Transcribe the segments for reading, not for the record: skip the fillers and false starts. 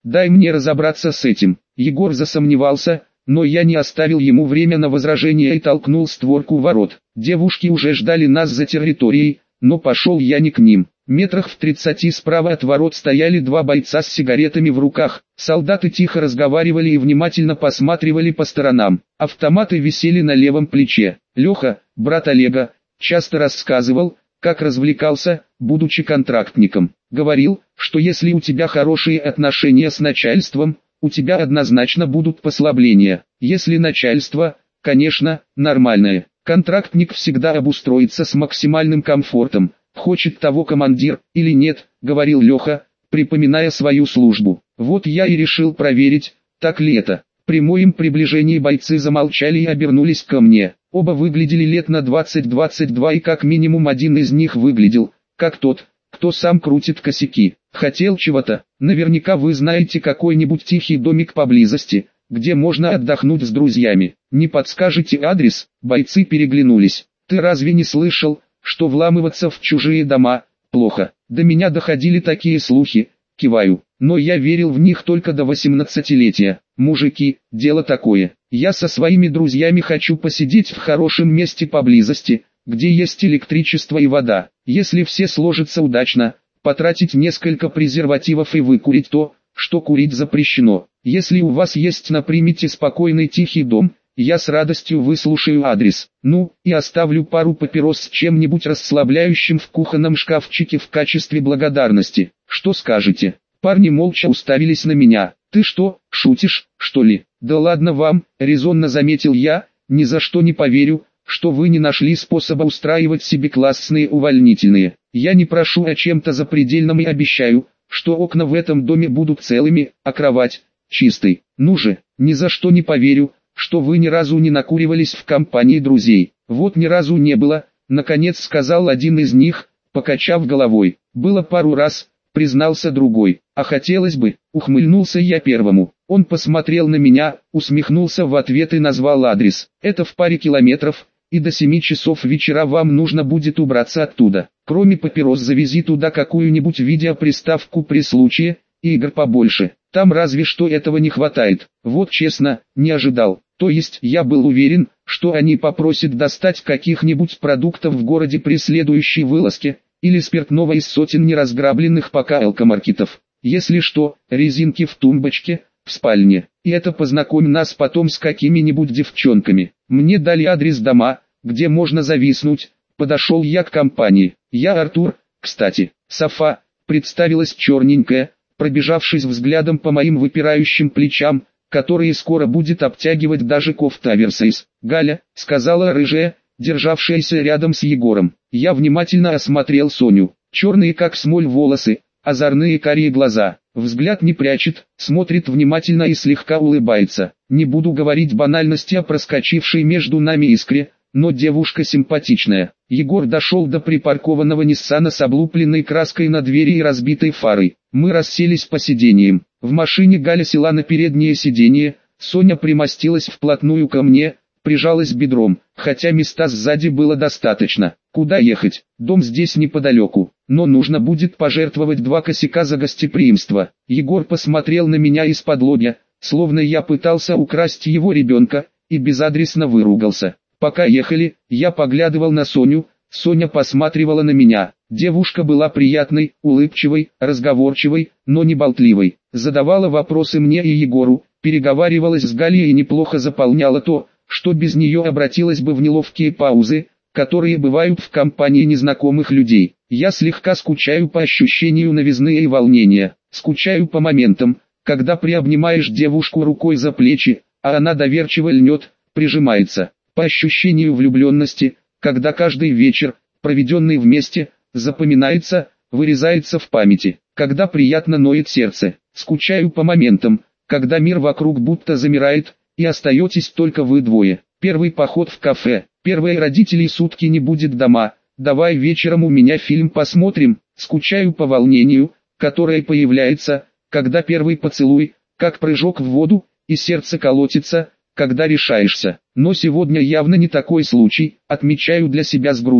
дай мне разобраться с этим. Егор засомневался, но я не оставил ему время на возражение и толкнул створку ворот. Девушки уже ждали нас за территорией, но пошел я не к ним. Метрах в 30 справа от ворот стояли два бойца с сигаретами в руках. Солдаты тихо разговаривали и внимательно посматривали по сторонам. Автоматы висели на левом плече. Леха, брат Олега, часто рассказывал, как развлекался, будучи контрактником. Говорил, что если у тебя хорошие отношения с начальством, у тебя однозначно будут послабления. Если начальство, конечно, нормальное. Контрактник всегда обустроится с максимальным комфортом. Хочет того командир или нет, говорил Леха, припоминая свою службу. Вот я и решил проверить, так ли это. При моем приближении бойцы замолчали и обернулись ко мне. Оба выглядели лет на 20-22 и как минимум один из них выглядел, как тот, кто сам крутит косяки. Хотел чего-то. Наверняка вы знаете какой-нибудь тихий домик поблизости, где можно отдохнуть с друзьями. Не подскажете адрес? Бойцы переглянулись. Ты разве не слышал, что вламываться в чужие дома плохо? До меня доходили такие слухи, киваю. Но я верил в них только до 18-летия. Мужики, дело такое. Я со своими друзьями хочу посидеть в хорошем месте поблизости, где есть электричество и вода. Если все сложится удачно, потратить несколько презервативов и выкурить то, что курить запрещено. Если у вас есть на примете спокойный тихий дом, я с радостью выслушаю адрес. Ну, и оставлю пару папирос с чем-нибудь расслабляющим в кухонном шкафчике в качестве благодарности. Что скажете? Парни молча уставились на меня. Ты что, шутишь, что ли? Да ладно вам, резонно заметил я, ни за что не поверю, что вы не нашли способа устраивать себе классные увольнительные. Я не прошу о чем-то запредельном и обещаю, что окна в этом доме будут целыми, а кровать чистой. Ну же, ни за что не поверю, что вы ни разу не накуривались в компании друзей. Вот ни разу не было, наконец сказал один из них, покачав головой. Было пару раз, признался другой. А хотелось бы, ухмыльнулся я первому. Он посмотрел на меня, усмехнулся в ответ и назвал адрес. Это в паре километров, и до 7 часов вечера вам нужно будет убраться оттуда. Кроме папирос завези туда какую-нибудь видеоприставку при случае, и игр побольше. Там разве что этого не хватает. Вот честно, не ожидал. То есть я был уверен, что они попросят достать каких-нибудь продуктов в городе при следующей вылазке, или спиртного из сотен неразграбленных пока алкомаркетов. Если что, резинки в тумбочке, в спальне. И это познакомь нас потом с какими-нибудь девчонками. Мне дали адрес дома, где можно зависнуть. Подошел я к компании. Я Артур, кстати. Софа, представилась черненькая, пробежавшись взглядом по моим выпирающим плечам, которые скоро будет обтягивать даже кофта оверсайз. Галя, сказала рыжая, державшаяся рядом с Егором. Я внимательно осмотрел Соню. Черные как смоль волосы, озорные карие глаза. Взгляд не прячет, смотрит внимательно и слегка улыбается. Не буду говорить банальности о проскочившей между нами искре, но девушка симпатичная. Егор дошел до припаркованного Ниссана с облупленной краской на двери и разбитой фарой. Мы расселись по сиденьям. В машине Галя села на переднее сиденье, Соня примостилась вплотную ко мне, прижалась бедром, хотя места сзади было достаточно. Куда ехать? Дом здесь неподалеку, но нужно будет пожертвовать 2 косяка за гостеприимство. Егор посмотрел на меня из-под-лобья, словно я пытался украсть его ребенка, и безадресно выругался. Пока ехали, я поглядывал на Соню, Соня посматривала на меня. Девушка была приятной, улыбчивой, разговорчивой, но не болтливой. Задавала вопросы мне и Егору, переговаривалась с Галей и неплохо заполняла то, что без нее обратилось бы в неловкие паузы, которые бывают в компании незнакомых людей. Я слегка скучаю по ощущению новизны и волнения. Скучаю по моментам, когда приобнимаешь девушку рукой за плечи, а она доверчиво льнет, прижимается. По ощущению влюбленности, когда каждый вечер, проведенный вместе, запоминается, вырезается в памяти. Когда приятно ноет сердце. Скучаю по моментам, когда мир вокруг будто замирает, и остаетесь только вы двое. Первый поход в кафе, первые родителей сутки не будет дома, давай вечером у меня фильм посмотрим. Скучаю по волнению, которое появляется, когда первый поцелуй, как прыжок в воду, и сердце колотится, когда решаешься. Но сегодня явно не такой случай, отмечаю для себя с грустью.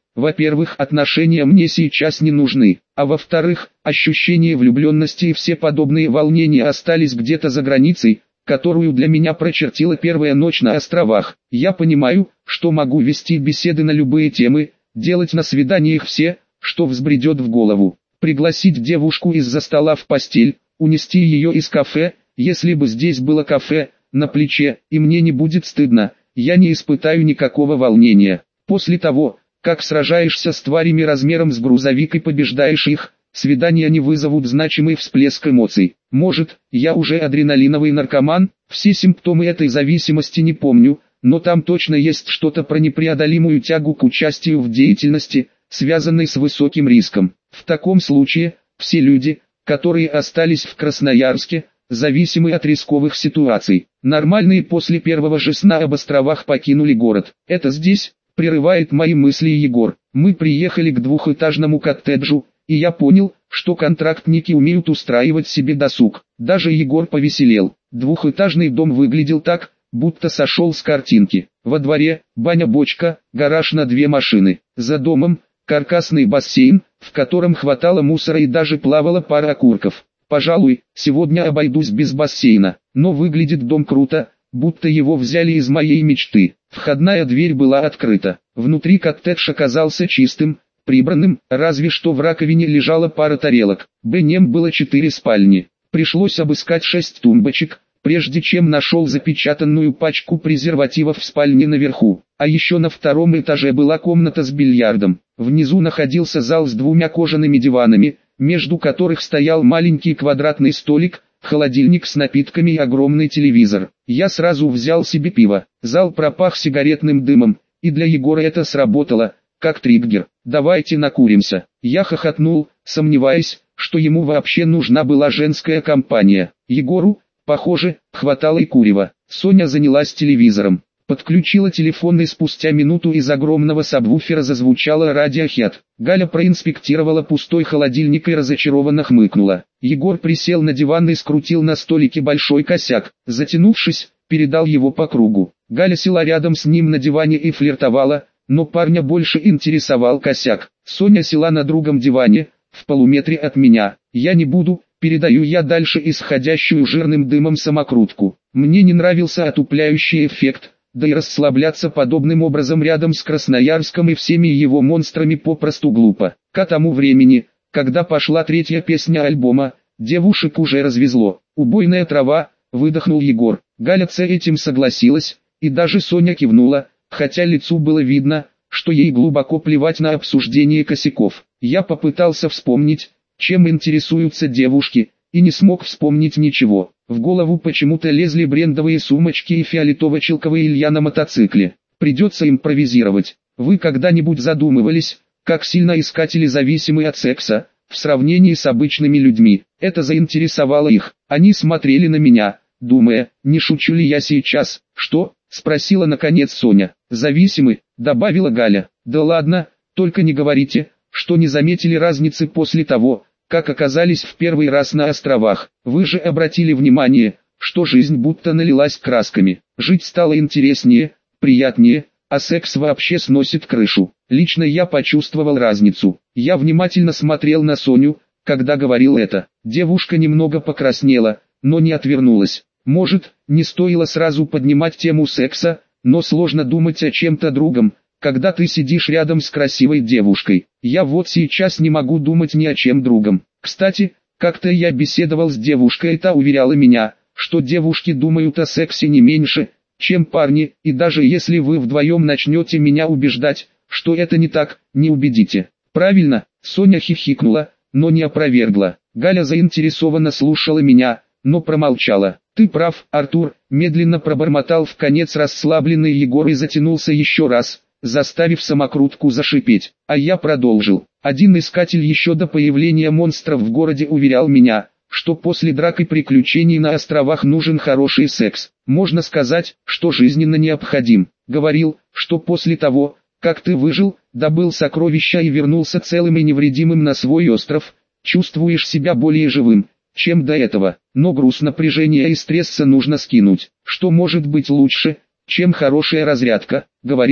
Во-первых, отношения мне сейчас не нужны, а во-вторых, ощущение влюбленности и все подобные волнения остались где-то за границей, которую для меня прочертила первая ночь на островах. Я понимаю, что могу вести беседы на любые темы, делать на свиданиях все, что взбредет в голову, пригласить девушку из-за стола в постель, унести ее из кафе, если бы здесь было кафе, на плече, и мне не будет стыдно, я не испытаю никакого волнения. После того, как сражаешься с тварями размером с грузовик и побеждаешь их, свидания не вызовут значимый всплеск эмоций. Может, я уже адреналиновый наркоман, все симптомы этой зависимости не помню, но там точно есть что-то про непреодолимую тягу к участию в деятельности, связанной с высоким риском. В таком случае, все люди, которые остались в Красноярске, зависимы от рисковых ситуаций. Нормальные после первого же сна об островах покинули город. Это здесь, прерывает мои мысли Егор. Мы приехали к двухэтажному коттеджу, и я понял, что контрактники умеют устраивать себе досуг. Даже Егор повеселел. Двухэтажный дом выглядел так, будто сошел с картинки. Во дворе баня-бочка, гараж на 2 машины. За домом каркасный бассейн, в котором хватало мусора и даже плавала пара окурков. Пожалуй, сегодня обойдусь без бассейна, но выглядит дом круто, будто его взяли из моей мечты. Входная дверь была открыта. Внутри коттедж оказался чистым, прибранным, разве что в раковине лежала пара тарелок. Нем было 4 спальни. Пришлось обыскать 6 тумбочек, прежде чем нашел запечатанную пачку презервативов в спальне наверху. А еще на 2-м этаже была комната с бильярдом. Внизу находился зал с 2 кожаными диванами, между которых стоял маленький квадратный столик, холодильник с напитками и огромный телевизор. Я сразу взял себе пиво. Зал пропах сигаретным дымом, и для Егора это сработало, как триггер. «Давайте накуримся». Я хохотнул, сомневаясь, что ему вообще нужна была женская компания. Егору, похоже, хватало и курева. Соня занялась телевизором. Подключила телефон, и спустя минуту из огромного сабвуфера зазвучала Radiohead. Галя проинспектировала пустой холодильник и разочарованно хмыкнула. Егор присел на диван и скрутил на столике большой косяк. Затянувшись, передал его по кругу. Галя села рядом с ним на диване и флиртовала, но парня больше интересовал косяк. Соня села на другом диване, в полуметре от меня. «Я не буду», передаю я дальше исходящую жирным дымом самокрутку. Мне не нравился отупляющий эффект. Да и расслабляться подобным образом рядом с Красноярском и всеми его монстрами попросту глупо. К тому времени, когда пошла 3-я песня альбома, девушек уже развезло. «Убойная трава», выдохнул Егор. Галя с этим согласилась, и даже Соня кивнула, хотя лицу было видно, что ей глубоко плевать на обсуждение косяков. Я попытался вспомнить, чем интересуются девушки, и не смог вспомнить ничего. В голову почему-то лезли брендовые сумочки и фиолетово-челковый Илья на мотоцикле. Придется импровизировать. Вы когда-нибудь задумывались, как сильно искатели зависимы от секса, в сравнении с обычными людьми? Это заинтересовало их. Они смотрели на меня, думая, не шучу ли я сейчас. «Что?» — спросила наконец Соня. «Зависимы», — добавила Галя. «Да ладно, только не говорите, что не заметили разницы после того, как оказались в первый раз на островах. Вы же обратили внимание, что жизнь будто налилась красками. Жить стало интереснее, приятнее, а секс вообще сносит крышу. Лично я почувствовал разницу. Я внимательно смотрел на Соню, когда говорил это. Девушка немного покраснела, но не отвернулась. Может, не стоило сразу поднимать тему секса, но сложно думать о чем-то другом, когда ты сидишь рядом с красивой девушкой. Я вот сейчас не могу думать ни о чем другом. Кстати, как-то я беседовал с девушкой, и та уверяла меня, что девушки думают о сексе не меньше, чем парни, и даже если вы вдвоем начнете меня убеждать, что это не так, не убедите. Правильно, Соня хихикнула, но не опровергла. Галя заинтересованно слушала меня, но промолчала. «Ты прав, Артур», медленно пробормотал вконец расслабленный Егор и затянулся еще раз, заставив самокрутку зашипеть. А я продолжил. Один искатель еще до появления монстров в городе уверял меня, что после драк и приключений на островах нужен хороший секс. Можно сказать, что жизненно необходим. Говорил, что после того, как ты выжил, добыл сокровища и вернулся целым и невредимым на свой остров, чувствуешь себя более живым, чем до этого. Но груз напряжения и стресса нужно скинуть. Что может быть лучше, чем хорошая разрядка, говорил он.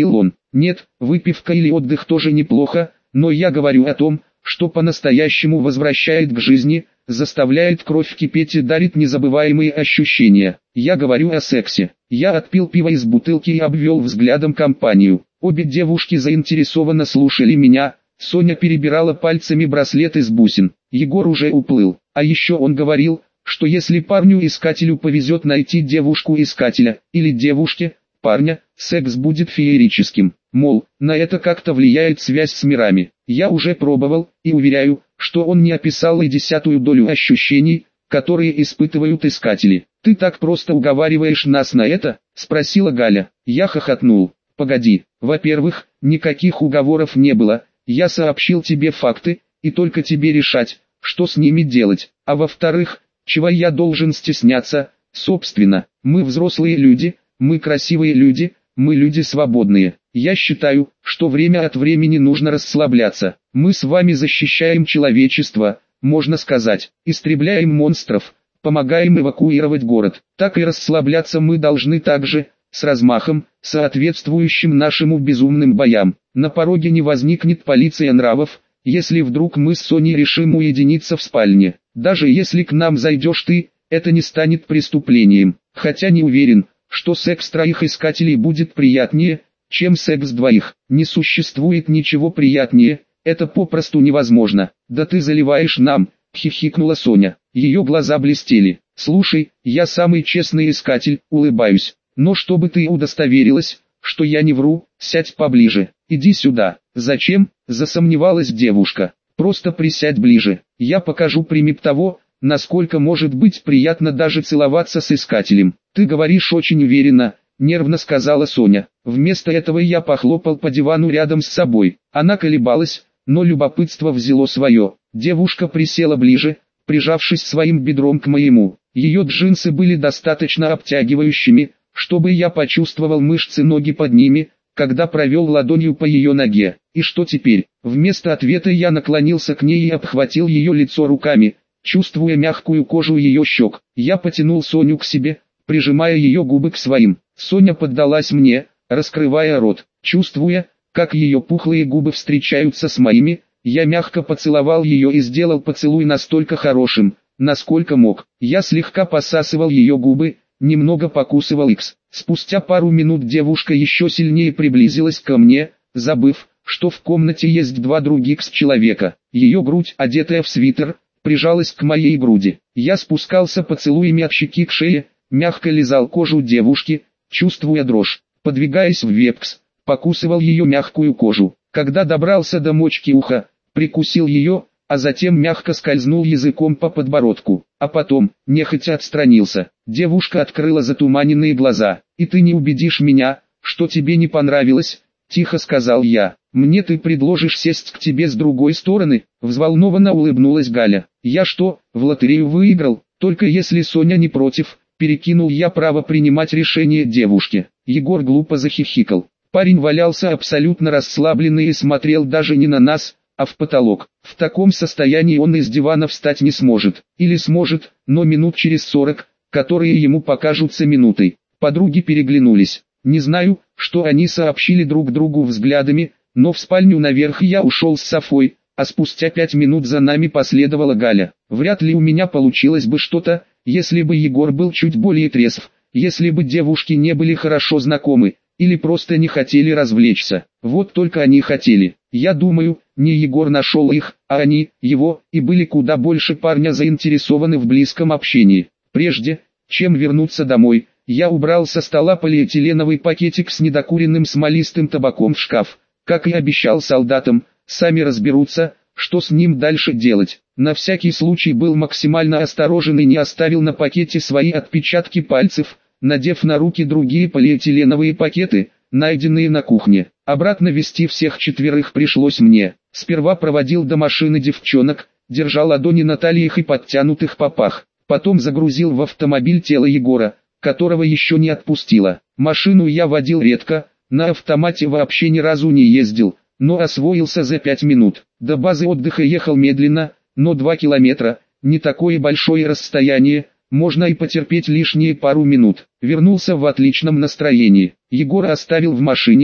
Нет, выпивка или отдых тоже неплохо, но я говорю о том, что по-настоящему возвращает к жизни, заставляет кровь кипеть и дарит незабываемые ощущения. Я говорю о сексе. Я отпил пиво из бутылки и обвел взглядом компанию. Обе девушки заинтересованно слушали меня. Соня перебирала пальцами браслет из бусин. Егор уже уплыл. А еще он говорил, что если парню-искателю повезет найти девушку-искателя, или девушке, парня, секс будет феерическим. Мол, на это как-то влияет связь с мирами. Я уже пробовал, и уверяю, что он не описал и 10-ую долю ощущений, которые испытывают искатели. «Ты так просто уговариваешь нас на это?» – спросила Галя. Я хохотнул. «Погоди, во-первых, никаких уговоров не было, я сообщил тебе факты, и только тебе решать, что с ними делать. А во-вторых, чего я должен стесняться? Собственно, мы взрослые люди, мы красивые люди, мы люди свободные. Я считаю, что время от времени нужно расслабляться. Мы с вами защищаем человечество, можно сказать, истребляем монстров, помогаем эвакуировать город. Так и расслабляться мы должны также, с размахом, соответствующим нашим безумным боям. На пороге не возникнет полиция нравов, если вдруг мы с Соней решим уединиться в спальне. Даже если к нам зайдешь ты, это не станет преступлением. Хотя не уверен, что секс троих искателей будет приятнее, чем секс двоих. Не существует ничего приятнее, это попросту невозможно. Да ты заливаешь нам, хихикнула Соня. Ее глаза блестели. Слушай, я самый честный искатель, улыбаюсь. Но чтобы ты удостоверилась, что я не вру, сядь поближе. Иди сюда. Зачем? Засомневалась девушка. Просто присядь ближе. Я покажу пример того, насколько может быть приятно даже целоваться с искателем. Ты говоришь очень уверенно, нервно сказала Соня. Вместо этого я похлопал по дивану рядом с собой. Она колебалась, но любопытство взяло свое. Девушка присела ближе, прижавшись своим бедром к моему. Ее джинсы были достаточно обтягивающими, чтобы я почувствовал мышцы ноги под ними, когда провел ладонью по ее ноге. И что теперь? Вместо ответа я наклонился к ней и обхватил ее лицо руками, чувствуя мягкую кожу ее щек. Я потянул Соню к себе, прижимая ее губы к своим. Соня поддалась мне, раскрывая рот. Чувствуя, как ее пухлые губы встречаются с моими, я мягко поцеловал ее и сделал поцелуй настолько хорошим, насколько мог. Я слегка посасывал ее губы, немного покусывал их. Спустя пару минут девушка еще сильнее приблизилась ко мне, забыв, что в комнате есть два других человека. Ее грудь, одетая в свитер, прижалась к моей груди. Я спускался поцелуями от щеки к шее, мягко лизал кожу девушки, чувствуя дрожь. Подвигаясь вверх, покусывал ее мягкую кожу. Когда добрался до мочки уха, прикусил ее, а затем мягко скользнул языком по подбородку, а потом, нехотя отстранился. Девушка открыла затуманенные глаза. «И ты не убедишь меня, что тебе не понравилось?» – тихо сказал я. «Мне ты предложишь сесть к тебе с другой стороны?» – взволнованно улыбнулась Галя. «Я что, в лотерею выиграл? Только если Соня не против», – перекинул я право принимать решение девушке. Егор глупо захихикал. Парень валялся абсолютно расслабленный и смотрел даже не на нас, а в потолок. В таком состоянии он из дивана встать не сможет. Или сможет, но минут через 40, которые ему покажутся минутой. Подруги переглянулись. Не знаю, что они сообщили друг другу взглядами, но в спальню наверх я ушел с Софой, а спустя 5 минут за нами последовала Галя. Вряд ли у меня получилось бы что-то, если бы Егор был чуть более трезв, если бы девушки не были хорошо знакомы, или просто не хотели развлечься. Вот только они хотели. Я думаю, не Егор нашел их, а они, его, и были куда больше парня заинтересованы в близком общении. Прежде, чем вернуться домой, я убрал со стола полиэтиленовый пакетик с недокуренным смолистым табаком в шкаф. Как и обещал солдатам, сами разберутся, что с ним дальше делать. На всякий случай был максимально осторожен и не оставил на пакете свои отпечатки пальцев, надев на руки другие полиэтиленовые пакеты, найденные на кухне. Обратно везти всех четверых пришлось мне. Сперва проводил до машины девчонок, держал ладони на талиях и подтянутых попах. Потом загрузил в автомобиль тело Егора, которого еще не отпустило. Машину я водил редко, на автомате вообще ни разу не ездил, но освоился за 5 минут. До базы отдыха ехал медленно, но 2 километра, не такое большое расстояние, можно и потерпеть лишние пару минут. Вернулся в отличном настроении. Егора оставил в машине,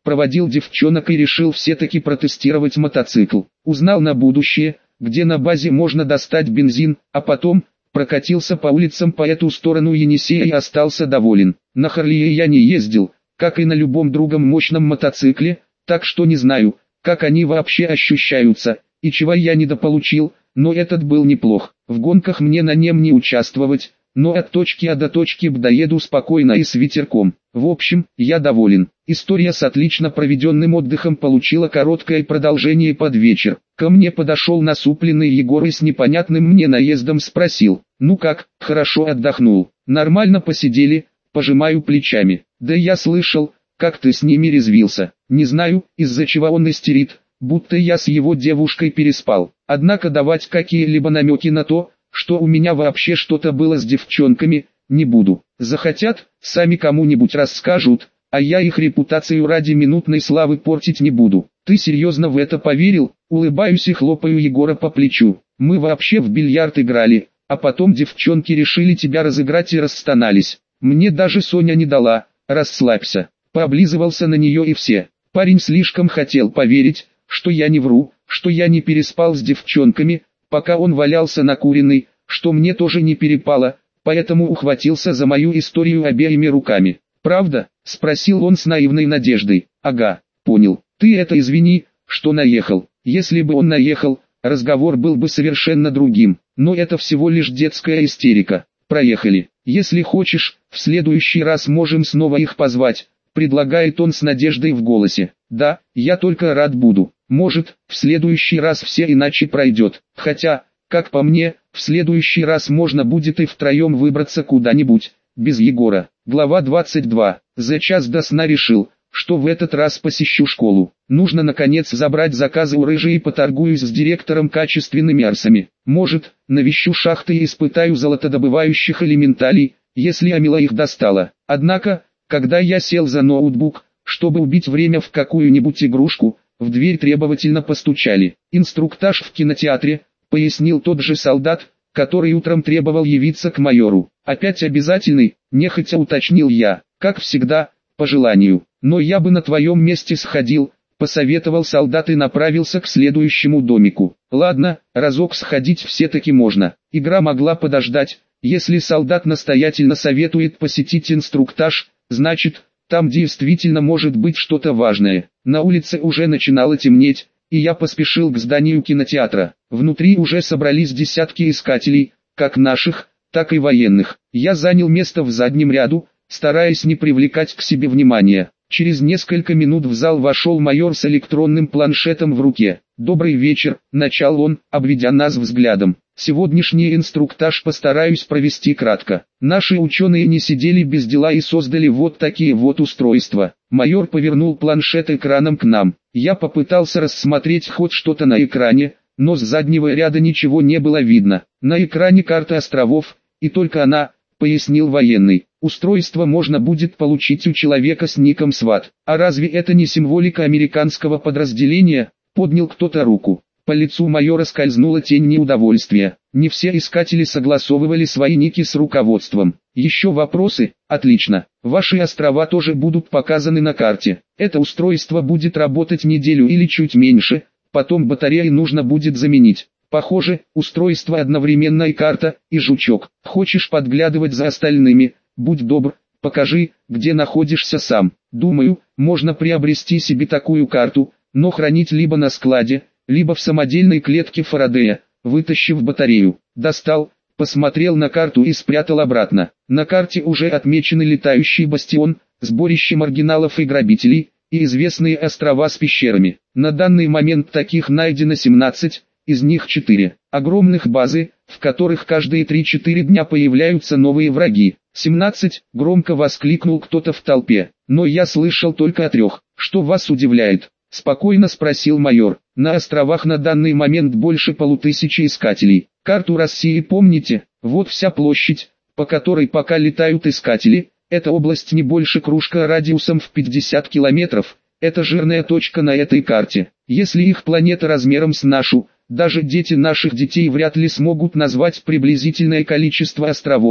проводил девчонок и решил все-таки протестировать мотоцикл. Узнал на будущее, где на базе можно достать бензин, а потом прокатился по улицам по эту сторону Енисея и остался доволен. На Харлее я не ездил, как и на любом другом мощном мотоцикле, так что не знаю, как они вообще ощущаются, и чего я недополучил, но этот был неплох. В гонках мне на нем не участвовать, но от точки А до точки Б доеду спокойно и с ветерком. В общем, я доволен. История с отлично проведенным отдыхом получила короткое продолжение под вечер. Ко мне подошел насупленный Егор и с непонятным мне наездом спросил: «Ну как, хорошо отдохнул?» «Нормально посидели», пожимаю плечами. «Да я слышал, как ты с ними резвился. Не знаю, из-за чего он истерит, будто я с его девушкой переспал. Однако давать какие-либо намеки на то, что у меня вообще что-то было с девчонками, не буду. Захотят, сами кому-нибудь расскажут, а я их репутацию ради минутной славы портить не буду». «Ты серьезно в это поверил?» Улыбаюсь и хлопаю Егора по плечу. «Мы вообще в бильярд играли, а потом девчонки решили тебя разыграть и расстонались. Мне даже Соня не дала, расслабься». Пооблизывался на нее и все. Парень слишком хотел поверить, что я не вру, что я не переспал с девчонками, пока он валялся накуренный, что мне тоже не перепало, поэтому ухватился за мою историю обеими руками. «Правда?» – спросил он с наивной надеждой. «Ага, понял. Ты это извини, что наехал». Если бы он наехал, разговор был бы совершенно другим, но это всего лишь детская истерика. Проехали. Если хочешь, в следующий раз можем снова их позвать, предлагает он с надеждой в голосе. «Да, я только рад буду. Может, в следующий раз все иначе пройдет. Хотя, как по мне, в следующий раз можно будет и втроем выбраться куда-нибудь, без Егора». Глава 22. За час до сна решил, что в этот раз посещу школу. Нужно наконец забрать заказы у Рыжей и поторгуюсь с директором качественными арсами. Может, навещу шахты и испытаю золотодобывающих элементалей, если Амила их достала. Однако, когда я сел за ноутбук, чтобы убить время в какую-нибудь игрушку, в дверь требовательно постучали. «Инструктаж в кинотеатре», пояснил тот же солдат, который утром требовал явиться к майору. «Опять обязательный?» – нехотя уточнил я. «Как всегда, по желанию. Но я бы на твоем месте сходил», – посоветовал солдат и направился к следующему домику. «Ладно, разок сходить все-таки можно». Игра могла подождать. Если солдат настоятельно советует посетить инструктаж, значит, там действительно может быть что-то важное. На улице уже начинало темнеть, и я поспешил к зданию кинотеатра. Внутри уже собрались десятки искателей, как наших, так и военных. Я занял место в заднем ряду, стараясь не привлекать к себе внимания. Через несколько минут в зал вошел майор с электронным планшетом в руке. «Добрый вечер», — начал он, обведя нас взглядом. «Сегодняшний инструктаж постараюсь провести кратко. Наши ученые не сидели без дела и создали вот такие вот устройства». Майор повернул планшет экраном к нам. Я попытался рассмотреть хоть что-то на экране, но с заднего ряда ничего не было видно. «На экране карта островов, и только она», — пояснил военный. «Устройство можно будет получить у человека с ником СВАТ. А разве это не символика американского подразделения?» Поднял кто-то руку. По лицу майора скользнула тень неудовольствия. Не все искатели согласовывали свои ники с руководством. «Еще вопросы?» «Отлично. Ваши острова тоже будут показаны на карте. Это устройство будет работать неделю или чуть меньше, потом батареи нужно будет заменить. Похоже, устройство одновременно и карта, и жучок. Хочешь подглядывать за остальными? Будь добр, покажи, где находишься сам. Думаю, можно приобрести себе такую карту, но хранить либо на складе, либо в самодельной клетке Фарадея». Вытащив батарею, достал, посмотрел на карту и спрятал обратно. На карте уже отмечены летающий бастион, сборище маргиналов и грабителей, и известные острова с пещерами. На данный момент таких найдено 17, из них 4 огромных базы, в которых каждые 3-4 дня появляются новые враги. 17, громко воскликнул кто-то в толпе, но я слышал только о 3. «Что вас удивляет?» — спокойно спросил майор. «На островах на данный момент больше 5000 искателей. Карту России помните? Вот вся площадь, по которой пока летают искатели. Эта область не больше кружка радиусом в 50 километров. Это жирная точка на этой карте. Если их планета размером с нашу, даже дети наших детей вряд ли смогут назвать приблизительное количество островов,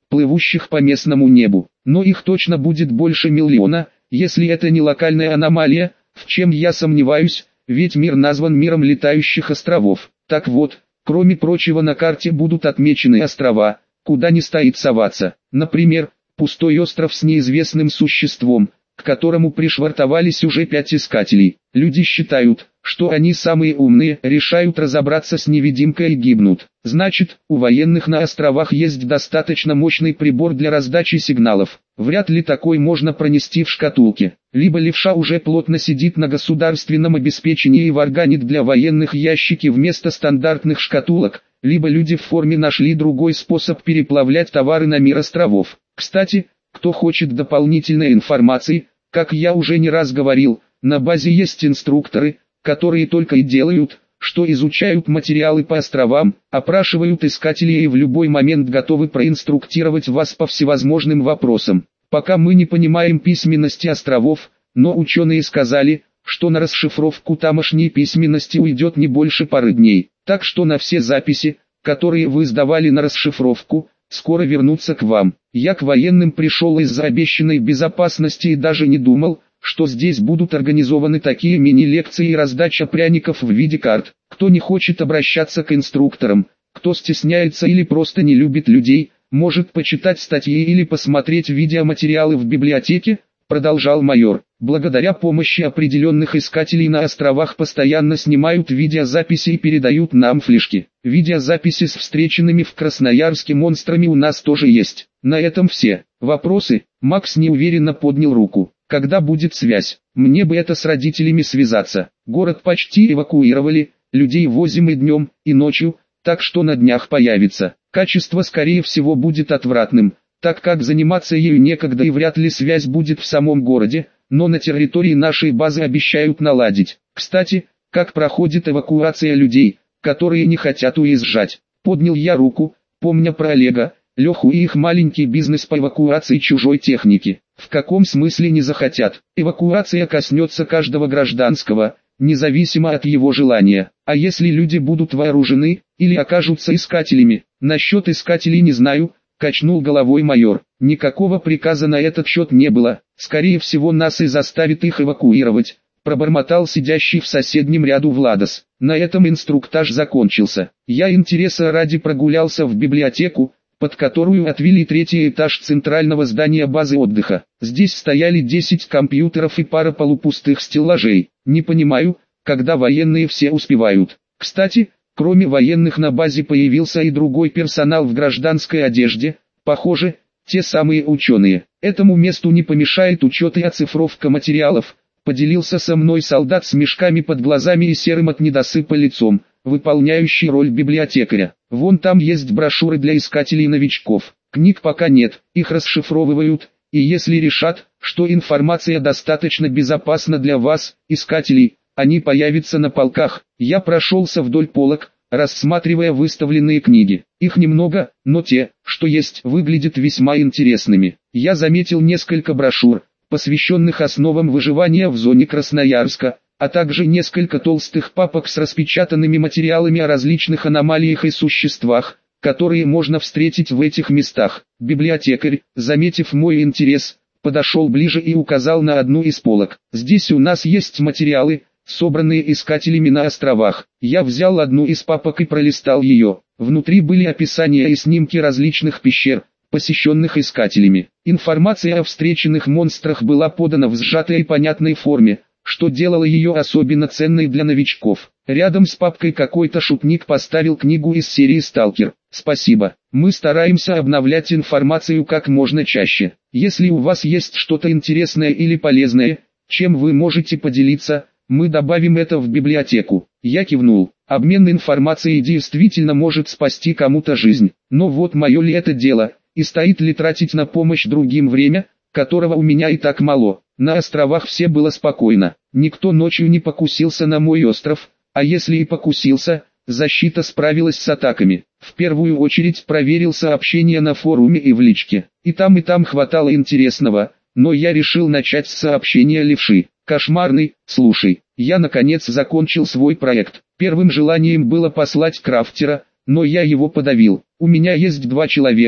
плывущих по местному небу. Но их точно будет больше миллиона, если это не локальная аномалия, в чем я сомневаюсь, ведь мир назван миром летающих островов. Так вот, кроме прочего на карте будут отмечены острова, куда не стоит соваться. Например, пустой остров с неизвестным существом, к которому пришвартовались уже 5 искателей. Люди считают, что они самые умные, решают разобраться с невидимкой и гибнут. Значит, у военных на островах есть достаточно мощный прибор для раздачи сигналов. Вряд ли такой можно пронести в шкатулке. Либо левша уже плотно сидит на государственном обеспечении и варганит для военных ящики вместо стандартных шкатулок, либо люди в форме нашли другой способ переплавлять товары на мир островов. Кстати, кто хочет дополнительной информации, как я уже не раз говорил, на базе есть инструкторы, которые только и делают, что изучают материалы по островам, опрашивают искателей и в любой момент готовы проинструктировать вас по всевозможным вопросам. Пока мы не понимаем письменности островов, но ученые сказали, что на расшифровку тамошней письменности уйдет не больше пары дней. Так что на все записи, которые вы сдавали на расшифровку, скоро вернутся к вам. Я к военным пришел из-за обещанной безопасности и даже не думал, что здесь будут организованы такие мини-лекции и раздача пряников в виде карт. Кто не хочет обращаться к инструкторам, кто стесняется или просто не любит людей, может почитать статьи или посмотреть видеоматериалы в библиотеке, продолжал майор. Благодаря помощи определенных искателей на островах постоянно снимают видеозаписи и передают нам флешки. Видеозаписи с встреченными в Красноярске монстрами у нас тоже есть. На этом все. Вопросы? Макс неуверенно поднял руку. Когда будет связь? Мне бы это с родителями связаться. Город почти эвакуировали, людей возим и днем, и ночью, так что на днях появится. Качество скорее всего будет отвратным, так как заниматься ею некогда и вряд ли связь будет в самом городе, но на территории нашей базы обещают наладить. Кстати, как проходит эвакуация людей, которые не хотят уезжать? Поднял я руку, помня про Олега, Леху и их маленький бизнес по эвакуации чужой техники. В каком смысле не захотят? Эвакуация коснется каждого гражданского, независимо от его желания. А если люди будут вооружены, или окажутся искателями? Насчет искателей не знаю, качнул головой майор. Никакого приказа на этот счет не было. Скорее всего нас и заставит их эвакуировать, пробормотал сидящий в соседнем ряду Владос. На этом инструктаж закончился. Я интереса ради прогулялся в библиотеку, под которую отвели 3-й этаж центрального здания базы отдыха. Здесь стояли 10 компьютеров и пара полупустых стеллажей. Не понимаю, когда военные все успевают. Кстати, кроме военных на базе появился и другой персонал в гражданской одежде, похоже, те самые ученые. Этому месту не помешает учет и оцифровка материалов, поделился со мной солдат с мешками под глазами и серым от недосыпа лицом, выполняющий роль библиотекаря. Вон там есть брошюры для искателей-новичков. Книг пока нет, их расшифровывают, и если решат, что информация достаточно безопасна для вас, искателей, они появятся на полках. Я прошелся вдоль полок, рассматривая выставленные книги. Их немного, но те, что есть, выглядят весьма интересными. Я заметил несколько брошюр, посвященных основам выживания в зоне Красноярска, а также несколько толстых папок с распечатанными материалами о различных аномалиях и существах, которые можно встретить в этих местах. Библиотекарь, заметив мой интерес, подошел ближе и указал на одну из полок. Здесь у нас есть материалы, собранные искателями на островах. Я взял одну из папок и пролистал ее. Внутри были описания и снимки различных пещер, посещенных искателями. Информация о встреченных монстрах была подана в сжатой и понятной форме, что делало ее особенно ценной для новичков. Рядом с папкой какой-то шутник поставил книгу из серии «Сталкер». Спасибо. Мы стараемся обновлять информацию как можно чаще. Если у вас есть что-то интересное или полезное, чем вы можете поделиться, мы добавим это в библиотеку. Я кивнул. Обмен информацией действительно может спасти кому-то жизнь. Но вот мое ли это дело, и стоит ли тратить на помощь другим время, которого у меня и так мало. На островах все было спокойно. Никто ночью не покусился на мой остров, а если и покусился, защита справилась с атаками. В первую очередь проверил сообщения на форуме и в личке. И там хватало интересного, но я решил начать с сообщения левши. Кошмарный, слушай, я наконец закончил свой проект. Первым желанием было послать крафтера, но я его подавил. У меня есть 2 человека,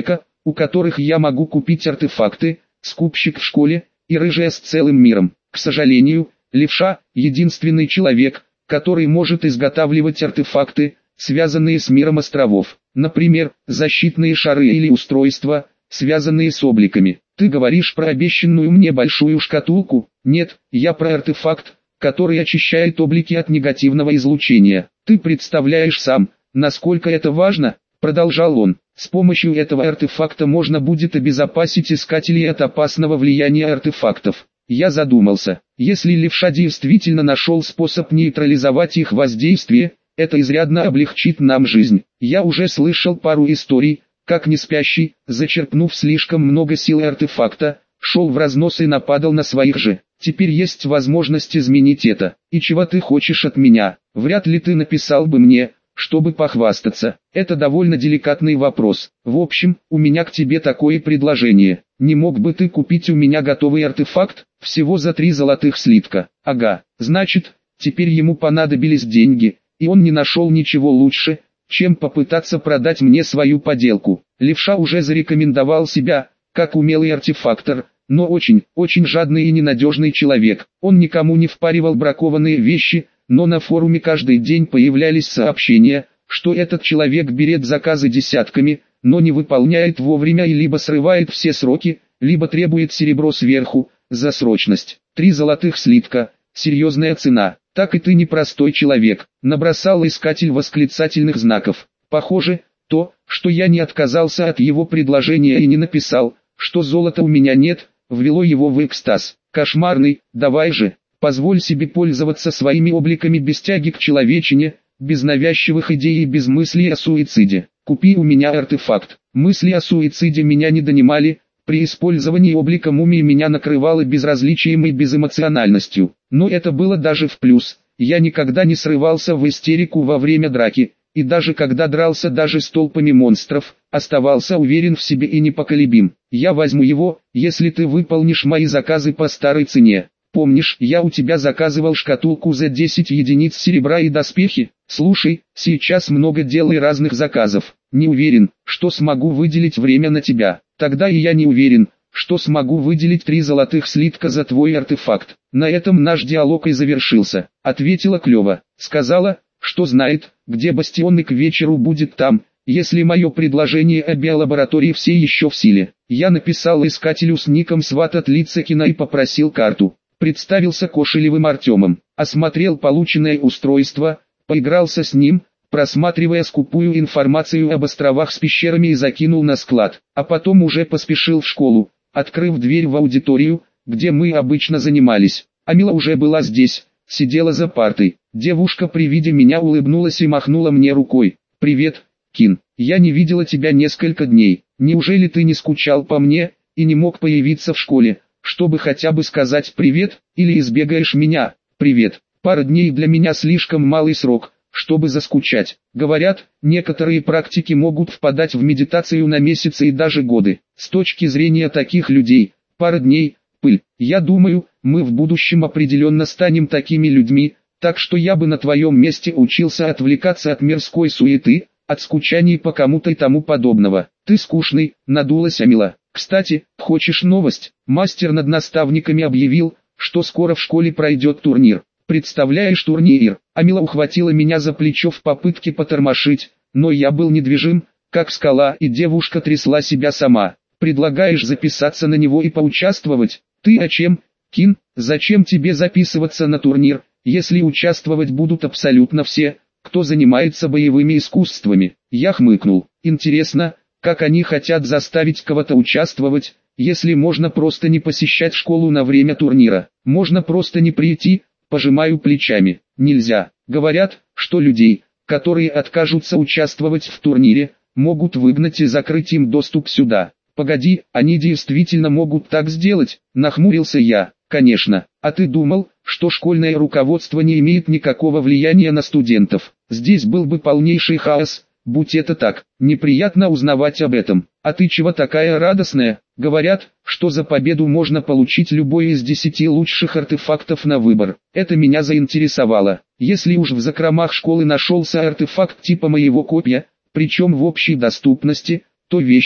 у которых я могу купить артефакты, скупщик в школе, и рыжая с целым миром. К сожалению, левша – единственный человек, который может изготавливать артефакты, связанные с миром островов. Например, защитные шары или устройства, связанные с обликами. Ты говоришь про обещанную мне большую шкатулку? Нет, я про артефакт, который очищает облики от негативного излучения. Ты представляешь сам, насколько это важно, продолжал он. С помощью этого артефакта можно будет обезопасить искателей от опасного влияния артефактов. Я задумался, если левша действительно нашел способ нейтрализовать их воздействие, это изрядно облегчит нам жизнь. Я уже слышал пару историй, как неспящий, зачерпнув слишком много силы артефакта, шел в разнос и нападал на своих же. Теперь есть возможность изменить это. И чего ты хочешь от меня? Вряд ли ты написал бы мне, чтобы похвастаться. Это довольно деликатный вопрос. В общем, у меня к тебе такое предложение. Не мог бы ты купить у меня готовый артефакт, всего за 3 золотых слитка? Ага, значит, теперь ему понадобились деньги, и он не нашел ничего лучше, чем попытаться продать мне свою поделку. Левша уже зарекомендовал себя, как умелый артефактор, но очень жадный и ненадежный человек. Он никому не впаривал бракованные вещи, но на форуме каждый день появлялись сообщения, что этот человек берет заказы десятками, но не выполняет вовремя и либо срывает все сроки, либо требует серебро сверху, за срочность. 3 золотых слитка, серьезная цена. Так и ты непростой человек, набросал искатель восклицательных знаков. Похоже, то, что я не отказался от его предложения и не написал, что золота у меня нет, ввело его в экстаз. Кошмарный, давай же, позволь себе пользоваться своими обликами без тяги к человечине, без навязчивых идей и без мыслей о суициде. Купи у меня артефакт. Мысли о суициде меня не донимали, при использовании облика мумии меня накрывало безразличием и безэмоциональностью. Но это было даже в плюс. Я никогда не срывался в истерику во время драки, и даже когда дрался даже с толпами монстров, оставался уверен в себе и непоколебим. Я возьму его, если ты выполнишь мои заказы по старой цене. Помнишь, я у тебя заказывал шкатулку за 10 единиц серебра и доспехи? Слушай, сейчас много дел и разных заказов. Не уверен, что смогу выделить время на тебя. Тогда и я не уверен, что смогу выделить 3 золотых слитка за твой артефакт. На этом наш диалог и завершился. Ответила Клёва. Сказала, что знает, где бастион и к вечеру будет там, если мое предложение о биолаборатории все еще в силе. Я написал искателю с ником Сват от Лицекина и попросил карту. Представился Кошелевым Артемом, осмотрел полученное устройство, поигрался с ним, просматривая скупую информацию об островах с пещерами и закинул на склад, а потом уже поспешил в школу, открыв дверь в аудиторию, где мы обычно занимались. Амила уже была здесь, сидела за партой. Девушка при виде меня улыбнулась и махнула мне рукой. «Привет, Кин, я не видела тебя несколько дней. Неужели ты не скучал по мне и не мог появиться в школе, чтобы хотя бы сказать привет, или избегаешь меня?» «Привет, пара дней для меня слишком малый срок, чтобы заскучать. Говорят, некоторые практики могут впадать в медитацию на месяцы и даже годы. С точки зрения таких людей, пара дней – пыль. Я думаю, мы в будущем определенно станем такими людьми, так что я бы на твоем месте учился отвлекаться от мирской суеты, от скучаний по кому-то и тому подобного. Ты скучный», – надулась Амила. «Кстати, хочешь новость? Мастер над наставниками объявил, что скоро в школе пройдет турнир. Представляешь турнир?» Амила ухватила меня за плечо в попытке потормошить, но я был недвижим, как скала, и девушка трясла себя сама. «Предлагаешь записаться на него и поучаствовать? Ты о чем, Кин? Зачем тебе записываться на турнир, если участвовать будут абсолютно все, кто занимается боевыми искусствами?» Я хмыкнул. «Интересно, как они хотят заставить кого-то участвовать, если можно просто не посещать школу на время турнира? Можно просто не прийти?» Пожимаю плечами. «Нельзя. Говорят, что людей, которые откажутся участвовать в турнире, могут выгнать и закрыть им доступ сюда». «Погоди, они действительно могут так сделать?» Нахмурился я. «Конечно. А ты думал, что школьное руководство не имеет никакого влияния на студентов? Здесь был бы полнейший хаос, будь это так. Неприятно узнавать об этом. А ты чего такая радостная?» «Говорят, что за победу можно получить любой из 10 лучших артефактов на выбор. Это меня заинтересовало. Если уж в закромах школы нашелся артефакт типа моего копья, причем в общей доступности, то вещи,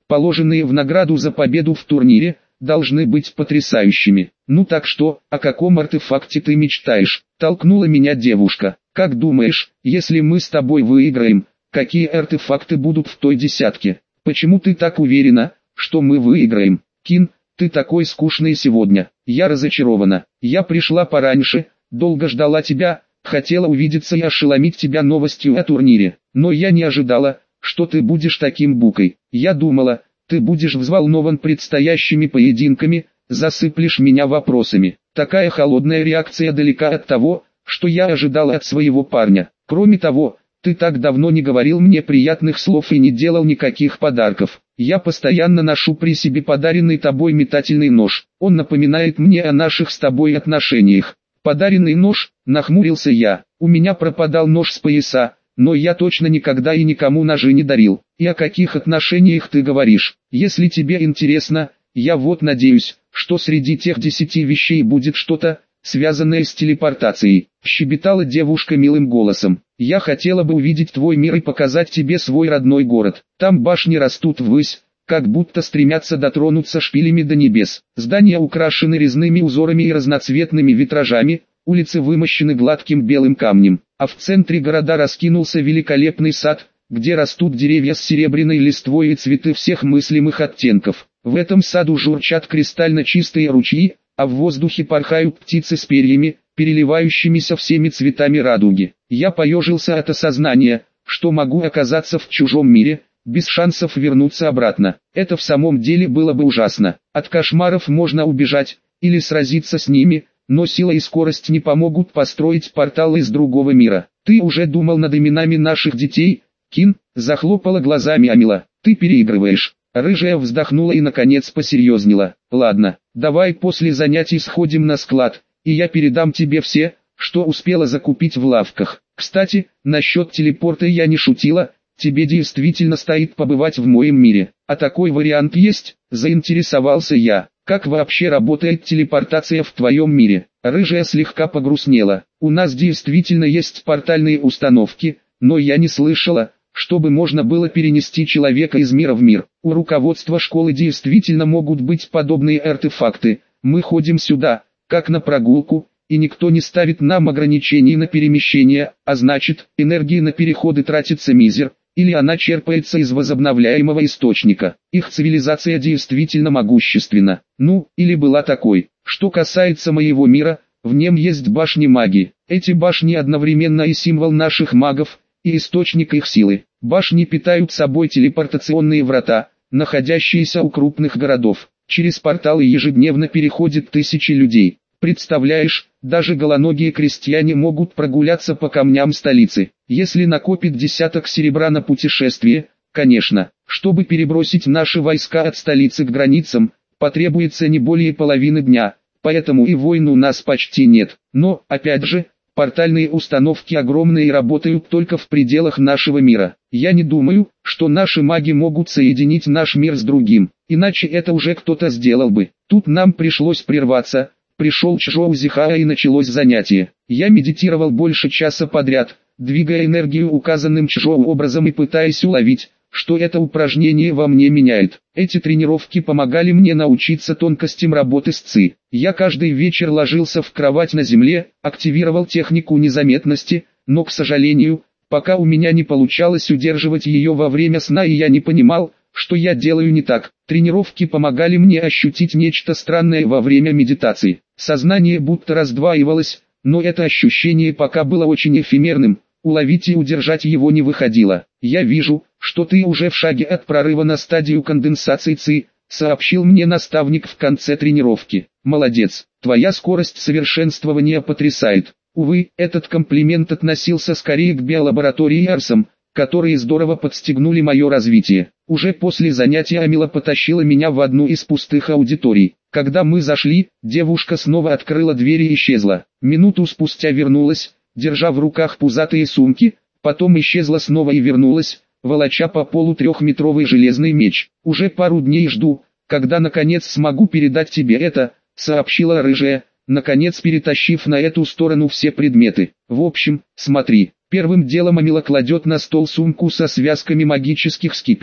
положенные в награду за победу в турнире, должны быть потрясающими. Ну так что, о каком артефакте ты мечтаешь? Толкнула меня девушка. Как думаешь, если мы с тобой выиграем, какие артефакты будут в той десятке? Почему ты так уверена, что мы выиграем? Кин, ты такой скучный сегодня. Я разочарована. Я пришла пораньше, долго ждала тебя, хотела увидеться и ошеломить тебя новостью о турнире. Но я не ожидала, что ты будешь таким букой. Я думала, ты будешь взволнован предстоящими поединками, засыплешь меня вопросами. Такая холодная реакция далека от того, что я ожидала от своего парня. Кроме того, ты так давно не говорил мне приятных слов и не делал никаких подарков. Я постоянно ношу при себе подаренный тобой метательный нож. Он напоминает мне о наших с тобой отношениях. Подаренный нож, нахмурился я. У меня пропадал нож с пояса, но я точно никогда и никому ножи не дарил. И о каких отношениях ты говоришь? Если тебе интересно, я вот надеюсь, что среди тех 10 вещей будет что-то, связанное с телепортацией. Щебетала девушка милым голосом. Я хотела бы увидеть твой мир и показать тебе свой родной город. Там башни растут ввысь, как будто стремятся дотронуться шпилями до небес. Здания украшены резными узорами и разноцветными витражами, улицы вымощены гладким белым камнем, а в центре города раскинулся великолепный сад, где растут деревья с серебряной листвой и цветы всех мыслимых оттенков. В этом саду журчат кристально чистые ручьи, а в воздухе порхают птицы с перьями, переливающимися всеми цветами радуги. Я поежился от осознания, что могу оказаться в чужом мире, без шансов вернуться обратно. Это в самом деле было бы ужасно. От кошмаров можно убежать, или сразиться с ними, но сила и скорость не помогут построить портал из другого мира. Ты уже думал над именами наших детей? Кин, захлопала глазами Амила. Ты переигрываешь. Рыжая вздохнула и наконец посерьезнела. Ладно, давай после занятий сходим на склад, и я передам тебе все, что успела закупить в лавках. Кстати, насчет телепорта я не шутила, тебе действительно стоит побывать в моем мире. А такой вариант есть? Заинтересовался я. Как вообще работает телепортация в твоем мире? Рыжая слегка погрустнела. У нас действительно есть портальные установки, но я не слышала, чтобы можно было перенести человека из мира в мир. У руководства школы действительно могут быть подобные артефакты. Мы ходим сюда, как на прогулку, и никто не ставит нам ограничений на перемещение, а значит, энергии на переходы тратится мизер, или она черпается из возобновляемого источника. Их цивилизация действительно могущественна. Ну, или была такой. Что касается моего мира, в нем есть башни магии. Эти башни одновременно и символ наших магов, и источник их силы. Башни питают собой телепортационные врата, находящиеся у крупных городов. Через порталы ежедневно переходят тысячи людей. Представляешь, даже голоногие крестьяне могут прогуляться по камням столицы. Если накопит десяток серебра на путешествие, конечно, чтобы перебросить наши войска от столицы к границам, потребуется не более половины дня, поэтому и войн у нас почти нет. Но, опять же, портальные установки огромные и работают только в пределах нашего мира. Я не думаю, что наши маги могут соединить наш мир с другим, иначе это уже кто-то сделал бы. Тут нам пришлось прерваться. Пришел Чжоу Зихая и началось занятие. Я медитировал больше часа подряд, двигая энергию указанным Чжоу образом и пытаясь уловить, что это упражнение во мне меняет. Эти тренировки помогали мне научиться тонкостям работы с ци. Я каждый вечер ложился в кровать на земле, активировал технику незаметности, но, к сожалению, пока у меня не получалось удерживать ее во время сна и я не понимал, что я делаю не так. Тренировки помогали мне ощутить нечто странное во время медитации. Сознание будто раздваивалось, но это ощущение пока было очень эфемерным, уловить и удержать его не выходило. «Я вижу, что ты уже в шаге от прорыва на стадию конденсации ЦИ», сообщил мне наставник в конце тренировки. «Молодец, твоя скорость совершенствования потрясает». Увы, этот комплимент относился скорее к биолаборатории и Арсам, которые здорово подстегнули мое развитие. Уже после занятия Амила потащила меня в одну из пустых аудиторий. Когда мы зашли, девушка снова открыла дверь и исчезла. Минуту спустя вернулась, держа в руках пузатые сумки, потом исчезла снова и вернулась, волоча по полу трехметровый железный меч. «Уже пару дней жду, когда наконец смогу передать тебе это», сообщила рыжая, наконец перетащив на эту сторону все предметы. «В общем, смотри». Первым делом Амила кладет на стол сумку со связками магических скипетров.